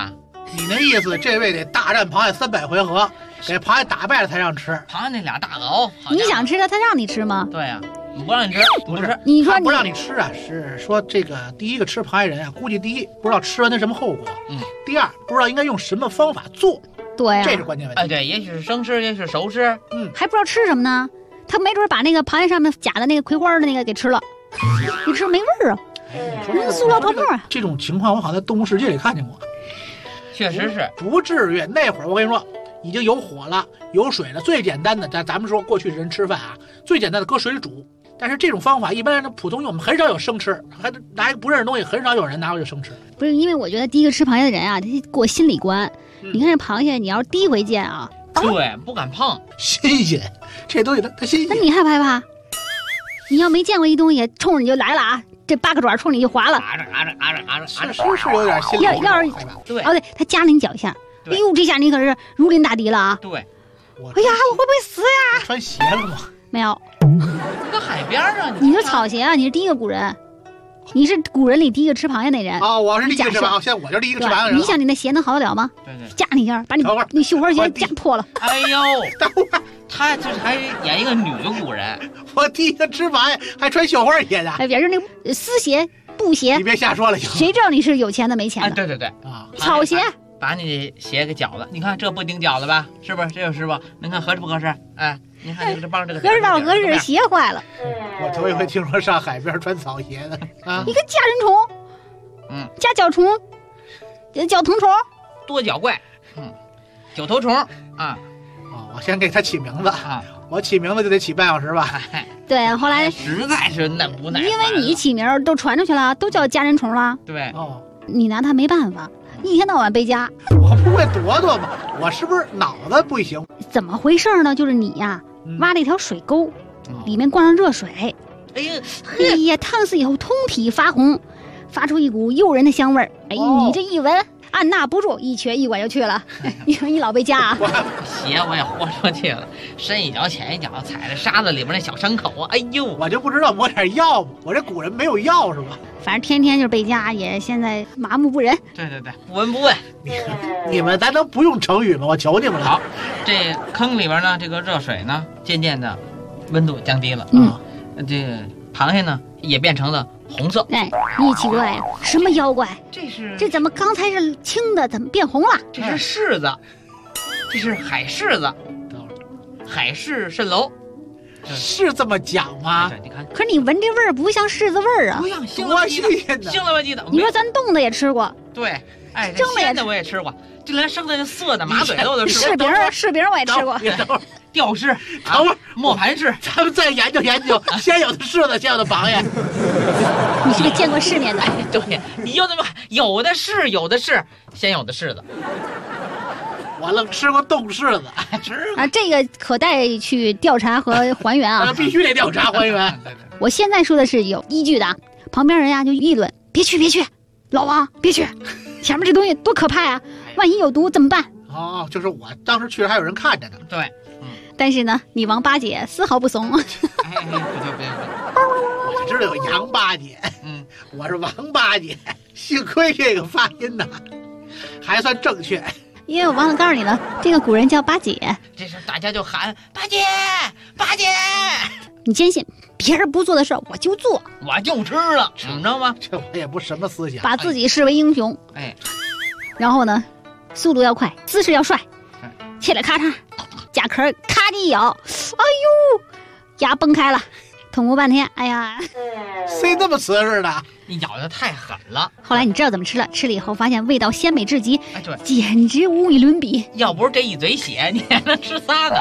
你那意思，这位得大战螃蟹300回合，给螃蟹打败了才让吃。 螃蟹那俩大螯， 你想吃它，它让你吃吗？ 对呀、不让你吃，不吃。 你说不让你吃啊，是说这个第一个吃螃蟹人啊，估计第一不知道吃完它什么后果，第二不知道应该用什么方法做。 对呀， 这是关键问题。 哎，对，也许是生吃，也许是熟吃， 还不知道吃什么呢。他没准把那个螃蟹上面夹的那个葵花的那个给吃了，你吃没味儿啊。塑料泡沫啊！ 这种情况我好像在动物世界里看见过。 确实是不至于。那会儿我跟你说，已经有火了，有水了，最简单的，咱们说过去人吃饭啊，最简单的搁水里煮。但是这种方法一般人普通用，我们很少有生吃，还拿一个不认识东西，很少有人拿过去生吃。 不是，因为我觉得第一个吃螃蟹的人啊，他过心理关。你看这螃蟹，你要是第一回见啊， 对，不敢碰， 新鲜，这东西它新鲜。 那你害不害怕？你要没见过一东西，冲着你就来了啊！这8个爪冲你就划了， 是有点心理。 要是对， 哦对，他夹了你脚一下，哎呦，这下你可是如临大敌了啊！ 对， 哎呀，我会不会死呀？ 穿鞋了吗？ 没有， 搁海边啊！ 你是草鞋啊！你是第一个古人，你是古人里第一个吃螃蟹那人啊！我是第一个吃螃蟹，现在我就是第一个吃螃蟹的人。 你想你那鞋能好得了吗？ 对， 夹你一下，把你绣花鞋夹破了。 哎呦， 等会儿。 他这还演一个女古人， 我第一个吃螃蟹还穿绣花鞋呢， 哎，别是那个丝鞋、布鞋， 你别瞎说了， 谁知道你是有钱的没钱的？ 对啊， 草鞋， 把你鞋给绞了，你看这不顶绞了吧？是不是？这就是吧？您看合适不合适？哎，您看这帮这个合适倒合适，鞋坏了。 我头一回听说上海边穿草鞋的啊！ 你个夹人虫，夹脚虫，脚藤虫， 多脚怪，九头虫啊。 我先给他起名字啊，我起名字就得起半小时吧。 对，后来实在是那不耐烦， 因为你起名都传出去了，都叫夹人虫了。 对， 你拿他没办法，一天到晚被夹。 我不会躲躲吗？我是不是脑子不行？ 怎么回事呢？就是你呀，挖了一条水沟，里面灌上热水， 哎呀，烫死以后通体发红，发出一股诱人的香味儿。哎，你这一闻。按捺不住，一瘸一拐就去了。你说你老被夹啊？ 鞋我也豁出去了，深一脚浅一脚，踩着沙子里边那小伤口啊！哎呦， 我就不知道抹点药吧？我这古人没有药是吧？ 反正天天就被夹，也现在麻木不仁。 对，不闻不问。 你们咱能不用成语吗？我求你们了。 好，这坑里边呢，这个热水呢，渐渐的温度降低了这螃蟹呢也变成了红色。 哎，你奇怪呀，什么妖怪？这怎么刚才是青的，怎么变红了？ 这是柿子，这是海柿子，海柿蜃楼， 是这么讲吗？ 对，你看。 可是你闻这味儿不像柿子味儿啊， 不像，腥了吧唧的。 你说咱冻的也吃过， 对，哎，蒸的我也吃过，就连生的色的马嘴的我都吃过。 柿饼我也吃过。 吊柿，等会儿磨盘柿， 咱们再研究研究。先有的柿子，先有的螃蟹。 你是个见过世面的。 对，你又那么有的是，先有的柿子。 我愣吃过冻柿子， 啊，这个可待去调查和还原啊！ 必须得调查还原。 我现在说的是有依据的，旁边人呀就议论：别去，老王别去，前面这东西多可怕呀！万一有毒怎么办？ 哦，就是我当时去还有人看着呢。 对。 但是呢，你王八姐丝毫不怂。 我知道有杨八姐，我是王八姐，幸亏这个发音呢还算正确。 因为我忘了告诉你了，这个古人叫八姐。 这时大家就喊八姐，八姐。 你坚信别人不做的事我就做， 我就吃了，你知道吗？ 这我也不什么思想， 把自己视为英雄。 哎， 然后呢，速度要快，姿势要帅，切了咔嚓。甲壳咔叽一咬，哎呦，牙崩开了，痛哭半天。哎呀， 谁这么瓷实的？ 你咬的太狠了。 后来你知道怎么吃了？吃了以后发现味道鲜美至极， 哎，对， 简直无与伦比。 要不是这一嘴血，你还能吃仨呢。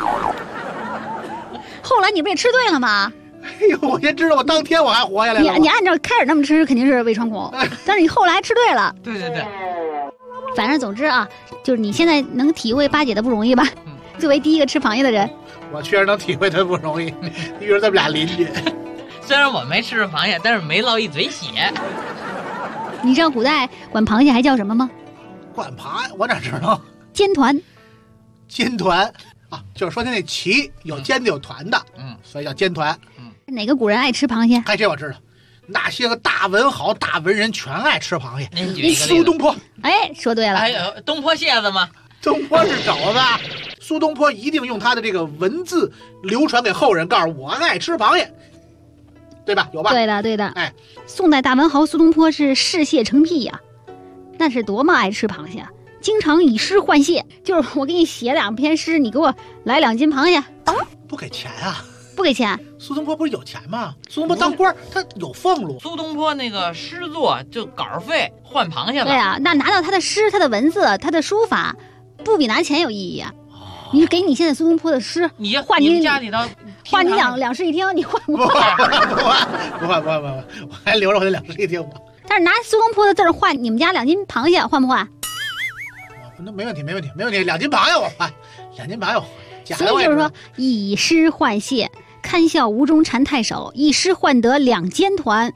后来你不也吃对了吗？ 哎呦，我先知道，我当天我还活下来了。 你按照开始那么吃，肯定是胃穿孔，但是你后来吃对了。 对。 反正总之啊，就是你现在能体会八姐的不容易吧？作为第一个吃螃蟹的人， 我确实能体会他不容易。遇着这么俩邻居， 虽然我没吃螃蟹，但是没落一嘴血。 你知道古代管螃蟹还叫什么吗？ 管螃蟹，我哪知道？ 尖团。 尖团啊，就是说他那鳍有尖的有团的，所以叫尖团。 哪个古人爱吃螃蟹？ 哎，这我知道， 那些个大文豪、大文人全爱吃螃蟹。 您举一个例子。 苏东坡， 哎，说对了。 还有东坡蟹子吗？ 东坡是肘子，苏东坡一定用他的这个文字流传给后人，告诉我爱吃螃蟹，对吧？有吧？ 对的，对的。 哎， 宋代大文豪苏东坡是嗜蟹成癖呀，那是多么爱吃螃蟹，经常以诗换蟹。就是我给你写2篇诗，你给我来2斤螃蟹， 不给钱啊？ 不给钱。 苏东坡不是有钱吗？苏东坡当官，他有俸禄。 苏东坡那个诗作就稿费换螃蟹了。 对啊，那拿到他的诗、他的文字、他的书法，不比拿钱有意义啊。你给你现在苏东坡的诗， 你换你家里头换你两室一厅，你换不换？不换，我还留着我的2室一厅吧。 但是拿苏东坡的字儿换你们家2斤螃蟹，换不换？ 那没问题，2斤螃蟹我换，2斤螃蟹我换。 所以就是说，以诗换蟹，堪笑吴中禅太守，一诗换得2尖团。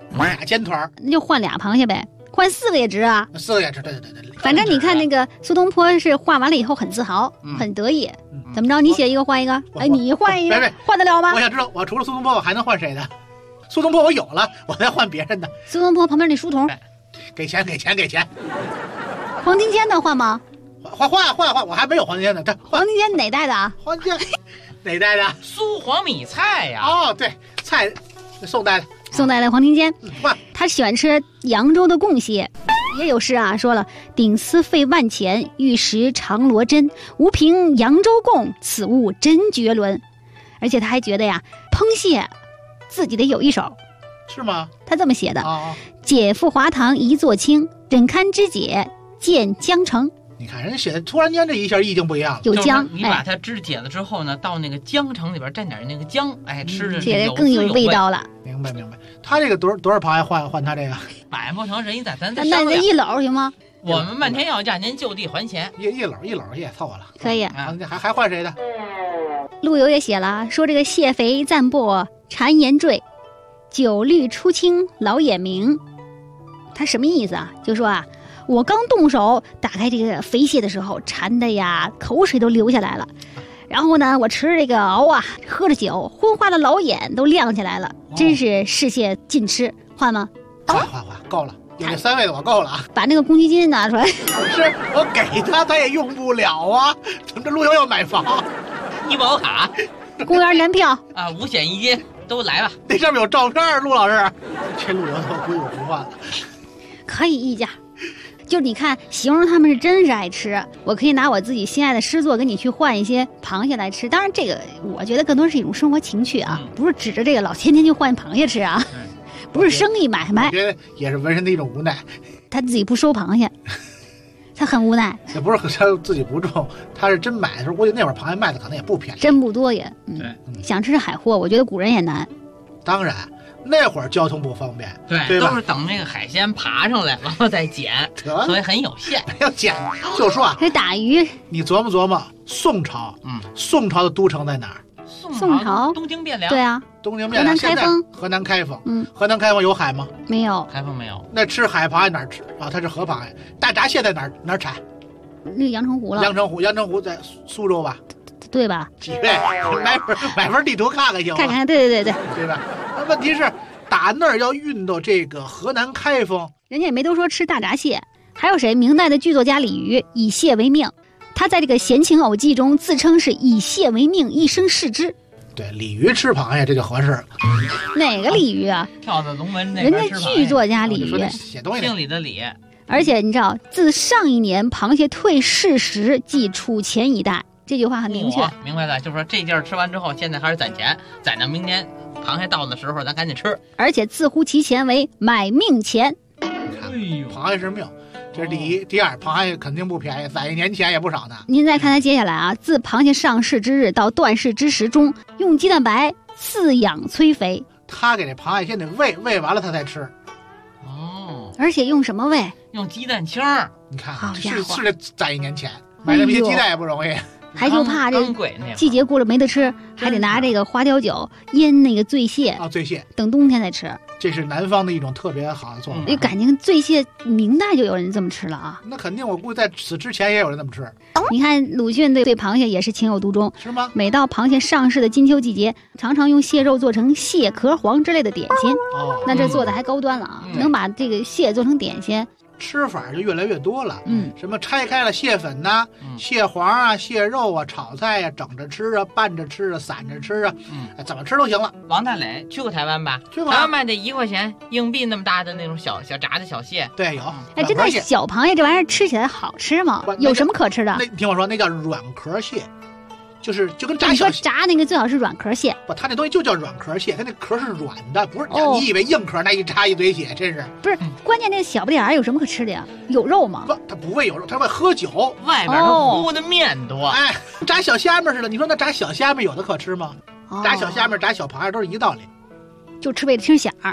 2尖团， 那就换俩螃蟹呗，换4个也值啊。 4个也值，对。 反正你看那个苏东坡是画完了以后很自豪，很得意。怎么着？你写一个换一个？哎，你换一个，换得了吗？ 我想知道，我除了苏东坡，我还能换谁的？苏东坡我有了，我再换别人的。 苏东坡旁边那书童， 给钱。 黄庭坚的换吗？ 换，我还没有黄庭坚呢。 黄庭坚哪代的啊？ 黄庭坚哪代的？ 苏黄米菜呀。 哦，对，菜，宋代的。 宋代的黄庭坚，他喜欢吃扬州的贡蟹，也有诗啊，说了顶丝费万钱，玉石长罗针，无凭扬州贡，此物真绝伦。而且他还觉得呀，烹蟹自己得有一手， 是吗？ 他这么写的：解赴华堂一座清，忍堪肢解见江城。 你看人写的，突然间这一下意境不一样了。 有姜， 你把它肢解了之后呢，到那个江城里边蘸点那个姜，哎，吃着这更有味道了。 明白。他这个多少螃蟹换他这个？ 买不成，人一咱那1篓行吗？ 我们漫天要价，您就地还钱。 一篓也凑合了。 可以。 还换谁的？ 陆游也写了，说这个蟹肥暂薄馋颜坠，酒绿初清老眼明。他什么意思啊？就说啊，我刚动手打开这个肥蟹的时候，馋的呀口水都流下来了。然后呢，我吃这个熬啊，喝着酒，昏花的老眼都亮起来了，真是嗜蟹尽吃。换吗？ 换，够了。有这3位的我够了啊！ 把那个公积金拿出来。 是我给他也用不了啊！怎么这陆游要买房？ 医保卡、 公园年票啊，5险1金都来吧。 那上面有照片，陆老师。这陆游我估计我不换了。 可以议价。就你看，形容他们是真是爱吃，我可以拿我自己心爱的诗作跟你去换一些螃蟹来吃。当然，这个我觉得更多是一种生活情趣啊，不是指着这个老天天去换螃蟹吃啊。不是生意买卖， 我觉得也是文人的一种无奈。 他自己不收螃蟹，他很无奈。 也不是他自己不种，他是真买的时候，估计那会儿螃蟹卖的可能也不便宜， 真不多也。想吃海货，我觉得古人也难。 当然，那会儿交通不方便，对吧？ 都是等那个海鲜爬上来，然后再捡，所以很有限。 要捡，就说啊， 还打鱼。 你琢磨宋朝，宋朝的都城在哪儿？ 宋朝东京汴梁。 对啊， 东京汴梁。河南开封。河南开封有海吗？ 没有。 开封没有。 那吃海螃蟹哪儿吃啊？它是河螃蟹。大闸蟹在哪儿产？ 那个阳澄湖了。 阳澄湖在苏州吧？ 对吧？ 几位买份地图看看行吗？ 看看，对吧？那问题是打那儿要运到这个河南开封， 人家也没都说吃大闸蟹。还有谁？明代的剧作家李渔以蟹为命。他在这个《闲情偶记》中自称是以蟹为命，一生视之。 对，鲤鱼吃螃蟹这就合适。 哪个鲤鱼啊？ 跳到龙门那边人家剧作家鲤鱼， 写东西姓李的李。 而且你知道，自上一年螃蟹退市时，即储钱以待。这句话很明确。 明白了，就是说这件吃完之后，现在开始攒钱，攒到明年螃蟹到的时候，咱赶紧吃。 而且自呼其钱为买命钱。 螃蟹是命。这是第一，第二，螃蟹肯定不便宜，攒1年钱也不少呢。 您再看它接下来啊，自螃蟹上市之日到断市之时中，用鸡蛋白饲养催肥。 他给这螃蟹先得喂完了他才吃。 哦， 而且用什么喂？ 用鸡蛋清儿。 你看，是得攒1年钱，买那些鸡蛋也不容易。 还就怕这季节过了没得吃，还得拿这个花雕酒腌那个醉蟹啊，醉蟹， 等冬天再吃。 这是南方的一种特别好的做法。 感情醉蟹明代就有人这么吃了啊？ 那肯定，我估计在此之前也有人这么吃。 你看鲁迅对螃蟹也是情有独钟， 是吗？ 每到螃蟹上市的金秋季节，常常用蟹肉做成蟹壳黄之类的点心。那这做的还高端了啊，能把这个蟹做成点心。 吃法就越来越多了，什么拆开了蟹粉呐、蟹黄啊、蟹肉啊、炒菜啊、整着吃啊、拌着吃啊、散着吃啊，怎么吃都行了。 王大磊去过台湾吧？ 去过。 台湾卖的1块钱硬币那么大的那种小炸的小蟹， 对，有。 真的小螃蟹这玩意儿吃起来好吃吗？有什么可吃的？ 那听我说，那叫软壳蟹。就跟炸你说炸那个最好是软壳蟹， 不，它那东西就叫软壳蟹，它那壳是软的，不是你以为硬壳那一炸一堆血，真是不是？关键那小不点儿有什么可吃的呀？有肉吗？ 不，它不会有肉，它会喝酒， 外边它糊的面多。 哎，炸小虾米似的，你说那炸小虾米有的可吃吗？炸小虾米、炸小螃蟹都是一道理， 就吃为了听响儿。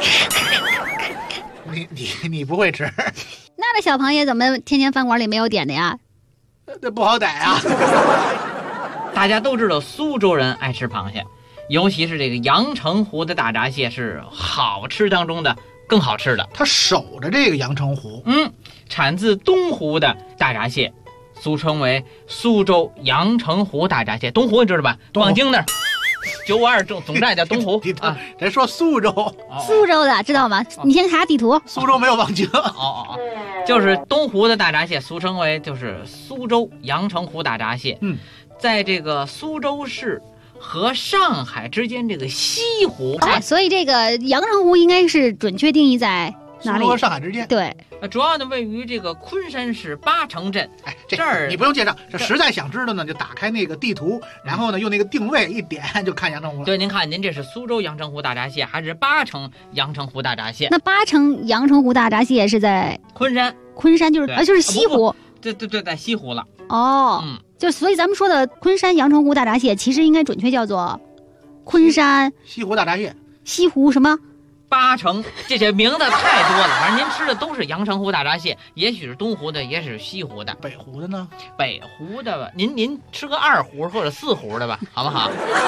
你不会吃？ 那小螃蟹怎么天天饭馆里没有点的呀？ 那不好逮啊。 大家都知道苏州人爱吃螃蟹，尤其是这个阳澄湖的大闸蟹是好吃当中的更好吃的。 它守着这个阳澄湖， 产自东湖的大闸蟹，俗称为苏州阳澄湖大闸蟹。东湖你知道吧？望京那儿952总站叫东湖啊。 人说苏州的知道吗？你先查地图。 苏州没有望京。 就是东湖的大闸蟹，俗称为就是苏州阳澄湖大闸蟹。在这个苏州市和上海之间这个西湖， 所以这个阳澄湖应该是准确定义在哪里？ 苏州和上海之间。 对， 主要呢位于这个昆山市八城镇。 这儿你不用介绍，这实在想知道呢，就打开那个地图，然后呢用那个定位一点就看阳澄湖了。 对，您看您这是苏州阳澄湖大闸蟹还是八城阳澄湖大闸蟹？ 那八城阳澄湖大闸蟹是在昆山就是西湖。 对，在西湖了。 就所以咱们说的昆山阳澄湖大闸蟹，其实应该准确叫做昆山西湖大闸蟹。 西湖什么？ 八城，这些名字太多了。反正您吃的都是阳澄湖大闸蟹，也许是东湖的，也许是西湖的。 北湖的呢？ 北湖的吧，您吃个2湖或者4湖的吧，好不好？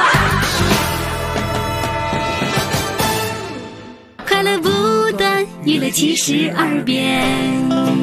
快乐不断，娱乐72变。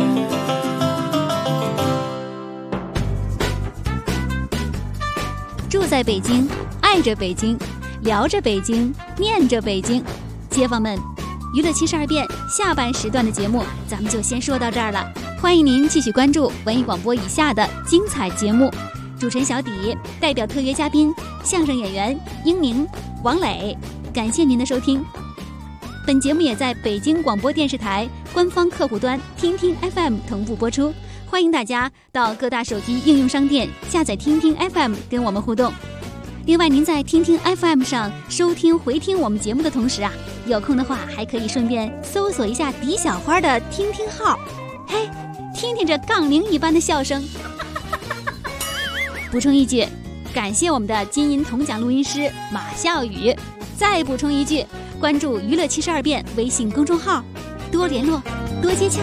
住在北京，爱着北京，聊着北京，念着北京。街坊们，娱乐72变下半时段的节目咱们就先说到这儿了，欢迎您继续关注文艺广播以下的精彩节目。主持人小底代表特约嘉宾相声演员英明、王磊，感谢您的收听。本节目也在北京广播电视台官方客户端听听 FM 同步播出，欢迎大家到各大手机应用商店下载听听 FM 跟我们互动。另外，您在听听 FM 上收听回听我们节目的同时啊，有空的话还可以顺便搜索一下狄小花的听听号，嘿，听听这杠铃一般的笑声。补充一句，感谢我们的金银铜奖录音师马笑宇。再补充一句，关注娱乐72变微信公众号，多联络，多接洽。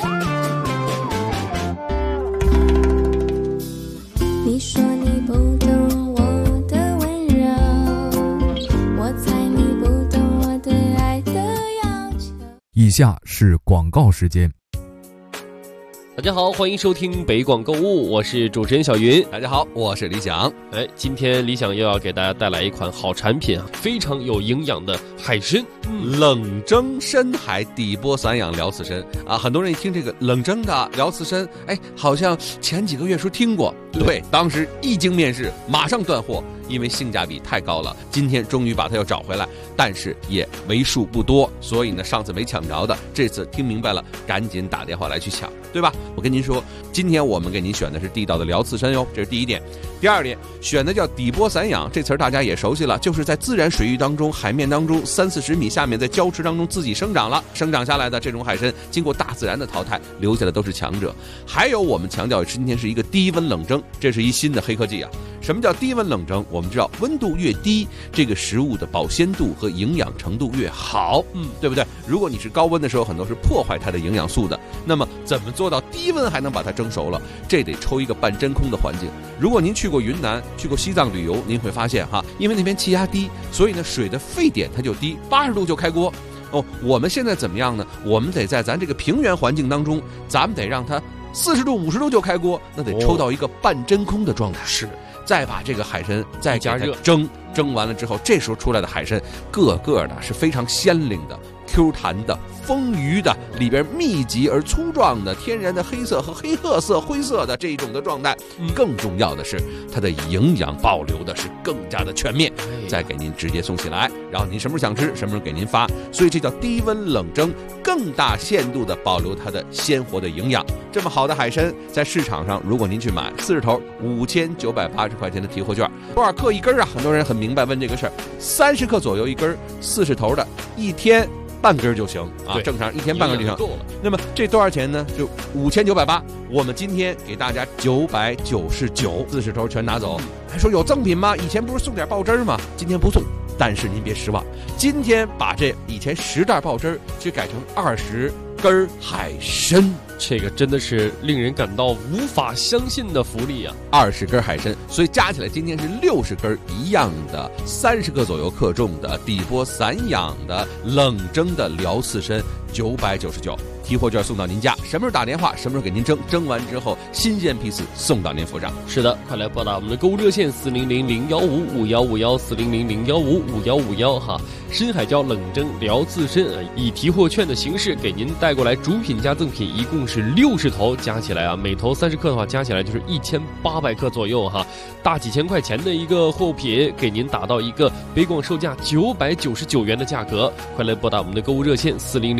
你说你不懂我的温柔，我猜你不懂我对爱的要求。 以下是广告时间。 大家好，欢迎收听北广购物，我是主持人小云。 大家好，我是李想。 今天李想又要给大家带来一款好产品啊，非常有营养的海参， 冷蒸深海底波散养辽刺参啊。很多人一听这个冷蒸的辽刺参，好像前几个月说听过，对，当时一经面世，马上断货，因为性价比太高了。今天终于把它又找回来，但是也为数不多，所以呢，上次没抢着的，这次听明白了，赶紧打电话来去抢，对吧？我跟您说，今天我们给您选的是地道的辽刺参哟，这是第一点。第二点，选的叫底波散养，这词儿大家也熟悉了，就是在自然水域当中、海面当中30-40米下面，在礁池当中自己生长下来的这种海参，经过大自然的淘汰，留下的都是强者。还有我们强调今天是一个低温冷蒸，这是一新的黑科技啊。什么叫低温冷蒸？我们知道温度越低，这个食物的保鲜度和营养程度越好，对不对？如果你是高温的时候，很多是破坏它的营养素的。那么怎么做到低温还能把它蒸熟了？这得抽一个半真空的环境。如果您去过云南、去过西藏旅游，您会发现因为那边气压低，所以呢水的沸点它就低，80度就开锅。 我们现在怎么样呢？我们得在咱这个平原环境当中，咱们得让它40度、50度就开锅，那得抽到一个半真空的状态。 是， 再把这个海参再加热蒸完了之后，这时候出来的海参个个的是非常鲜灵的、Q 弹的、丰腴的，里边密集而粗壮的天然的黑色和黑褐色、灰色的这一种的状态。更重要的是，它的营养保留的是更加的全面，再给您直接送起来，然后您什么时候想吃，什么时候给您发。所以这叫低温冷蒸，更大限度的保留它的鲜活的营养。这么好的海参，在市场上，如果您去买40头5980块钱的提货券，多少克一根啊？很多人很明白问这个事儿，30克左右一根，40头的，一天半根就行啊，正常一天半根就行。那么这多少钱呢？就5980，我们今天给大家999，40头全拿走。还说有赠品吗？以前不是送点爆汁吗？今天不送，但是您别失望，今天把这以前10袋爆汁就改成20根海参。 这个真的是令人感到无法相信的福利啊 ！20根海参，所以加起来今天是60根一样的，30克左右克重的底波散养的冷蒸的辽刺参，999。提货券送到您家，什么时候打电话，什么时候给您蒸，蒸完之后新鲜批次送到您府上。 是的，快来拨打我们的购物热线400-015-5151，400-015-5151哈。深海椒冷蒸辽刺参以提货券的形式给您带过来，主品加赠品一共是60头，加起来啊，每头30克的话，加起来就是1800克左右哈，大几千块钱的一个货品，给您打到一个北广售价999元的价格。快来拨打我们的购物热线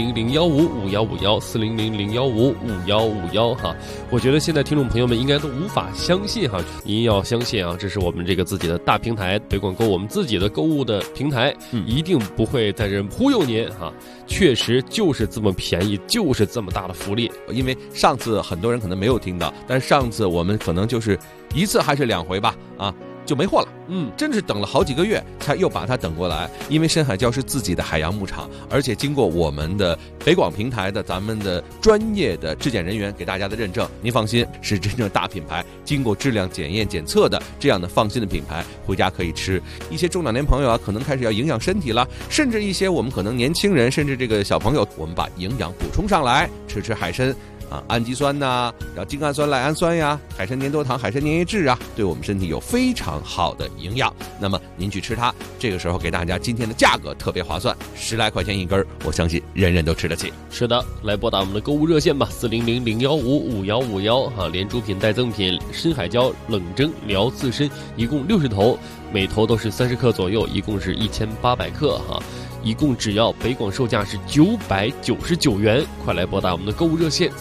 400-015-5151，400-015-5151哈。我觉得现在听众朋友们应该都无法相信哈，您要相信啊，这是我们这个自己的大平台北广购，我们自己的购物的平台，一定不会在这忽悠您哈，确实就是这么便宜，就是这么大的福利。 因为上次很多人可能没有听到，但是上次我们可能就是1次还是2回吧啊，就没货了。真是等了好几个月才又把它等过来。因为深海礁是自己的海洋牧场，而且经过我们的北广平台的咱们的专业的质检人员给大家的认证，您放心，是真正大品牌，经过质量检验检测的这样的放心的品牌，回家可以吃。一些中老年朋友啊，可能开始要营养身体了，甚至一些我们可能年轻人，甚至这个小朋友，我们把营养补充上来，吃海参啊，氨基酸呐，然后精氨酸、赖氨酸呀，海参粘多糖、海参粘液质啊，对我们身体有非常好的营养。那么您去吃它，这个时候给大家今天的价格特别划算，10来块钱一根，我相信人人都吃得起。 是的，来拨打我们的购物热线吧，400-015-5151哈，连主品带赠品，深海礁冷蒸辽刺参一共60头，每头都是30克左右，一共是1800克哈。一共只要北广售价是999元，快来拨打我们的购物热线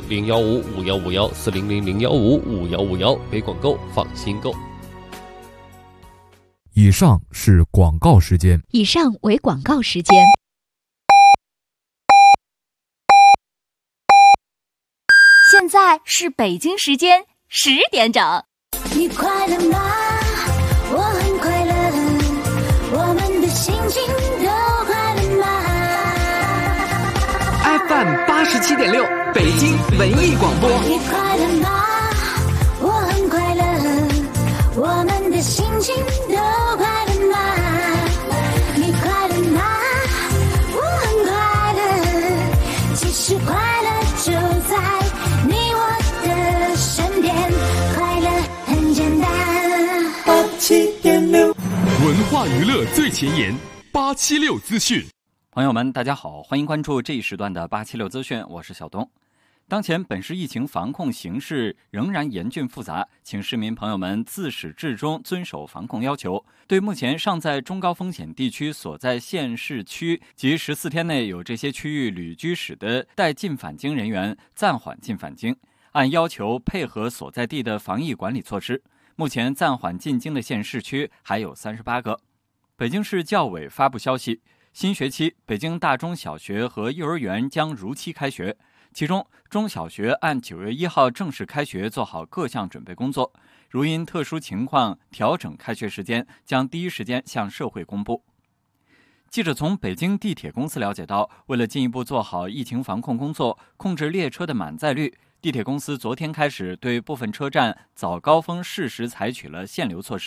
400-015-5151，400-015-5151，北广购放心购。 以上是广告时间。 以上为广告时间。现在是北京时间10点整。 你快乐吗？我很快乐，我们的心情都快乐吗 ？FM 87.6，北京文艺广播。 你快乐吗？我很快乐，我们的心情都快乐吗？你快乐吗？我很快乐，其实快乐就在你我的身边，快乐很简单。87.6， 文化娱乐最前沿，876资讯。 朋友们，大家好，欢迎关注这一时段的876资讯，我是小东。当前本市疫情防控形势仍然严峻复杂，请市民朋友们自始至终遵守防控要求。对目前尚在中高风险地区所在县市区及14天内有这些区域旅居史的待进返京人员，暂缓进返京，按要求配合所在地的防疫管理措施。目前暂缓进京的县市区还有38个。北京市教委发布消息，新学期北京大中小学和幼儿园将如期开学，其中中小学按9月1号正式开学做好各项准备工作，如因特殊情况调整开学时间，将第一时间向社会公布。记者从北京地铁公司了解到，为了进一步做好疫情防控工作，控制列车的满载率，地铁公司昨天开始对部分车站早高峰适时采取了限流措施。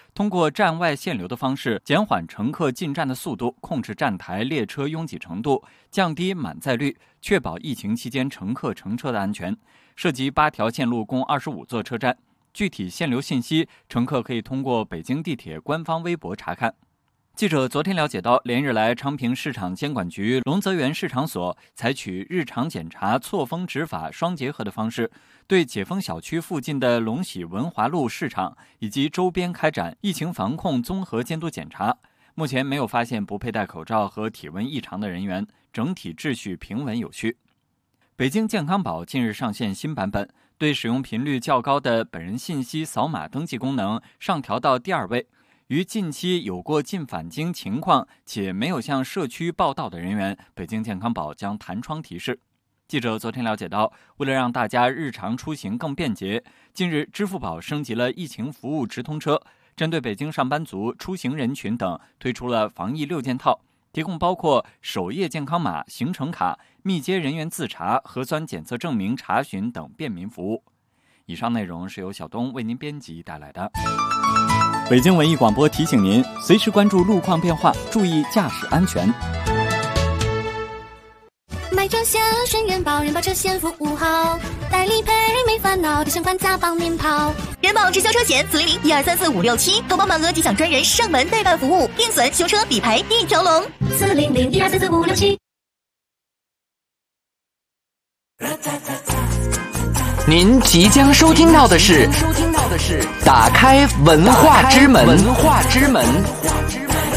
通过站外限流的方式减缓乘客进站的速度，控制站台列车拥挤程度，降低满载率，确保疫情期间乘客乘车的安全。涉及8条线路，共25座车站。具体限流信息，乘客可以通过北京地铁官方微博查看。记者昨天了解到，连日来昌平市场监管局龙泽园市场所采取日常检查、错峰执法双结合的方式，对解封小区附近的龙喜文华路市场以及周边开展疫情防控综合监督检查。目前没有发现不佩戴口罩和体温异常的人员，整体秩序平稳有序。北京健康宝近日上线新版本，对使用频率较高的本人信息扫码登记功能上调到第2位。于近期有过进返京情况且没有向社区报到的人员，北京健康宝将弹窗提示。记者昨天了解到，为了让大家日常出行更便捷，近日支付宝升级了疫情服务直通车，针对北京上班族、出行人群等推出了防疫6件套，提供包括首页健康码、行程卡、密接人员自查、核酸检测证明查询等便民服务。以上内容是由小东为您编辑带来的。北京文艺广播提醒您，随时关注路况变化，注意驾驶安全。 买车险，选人保，人保车险服务好，代理赔没烦恼，提前款加帮您跑。 人保直销车险400-1234-567，多帮满额吉祥专人上门代办服务，定损、修车、理赔一条龙。 400-1234-567。 您即将收听到的是打开文化之门。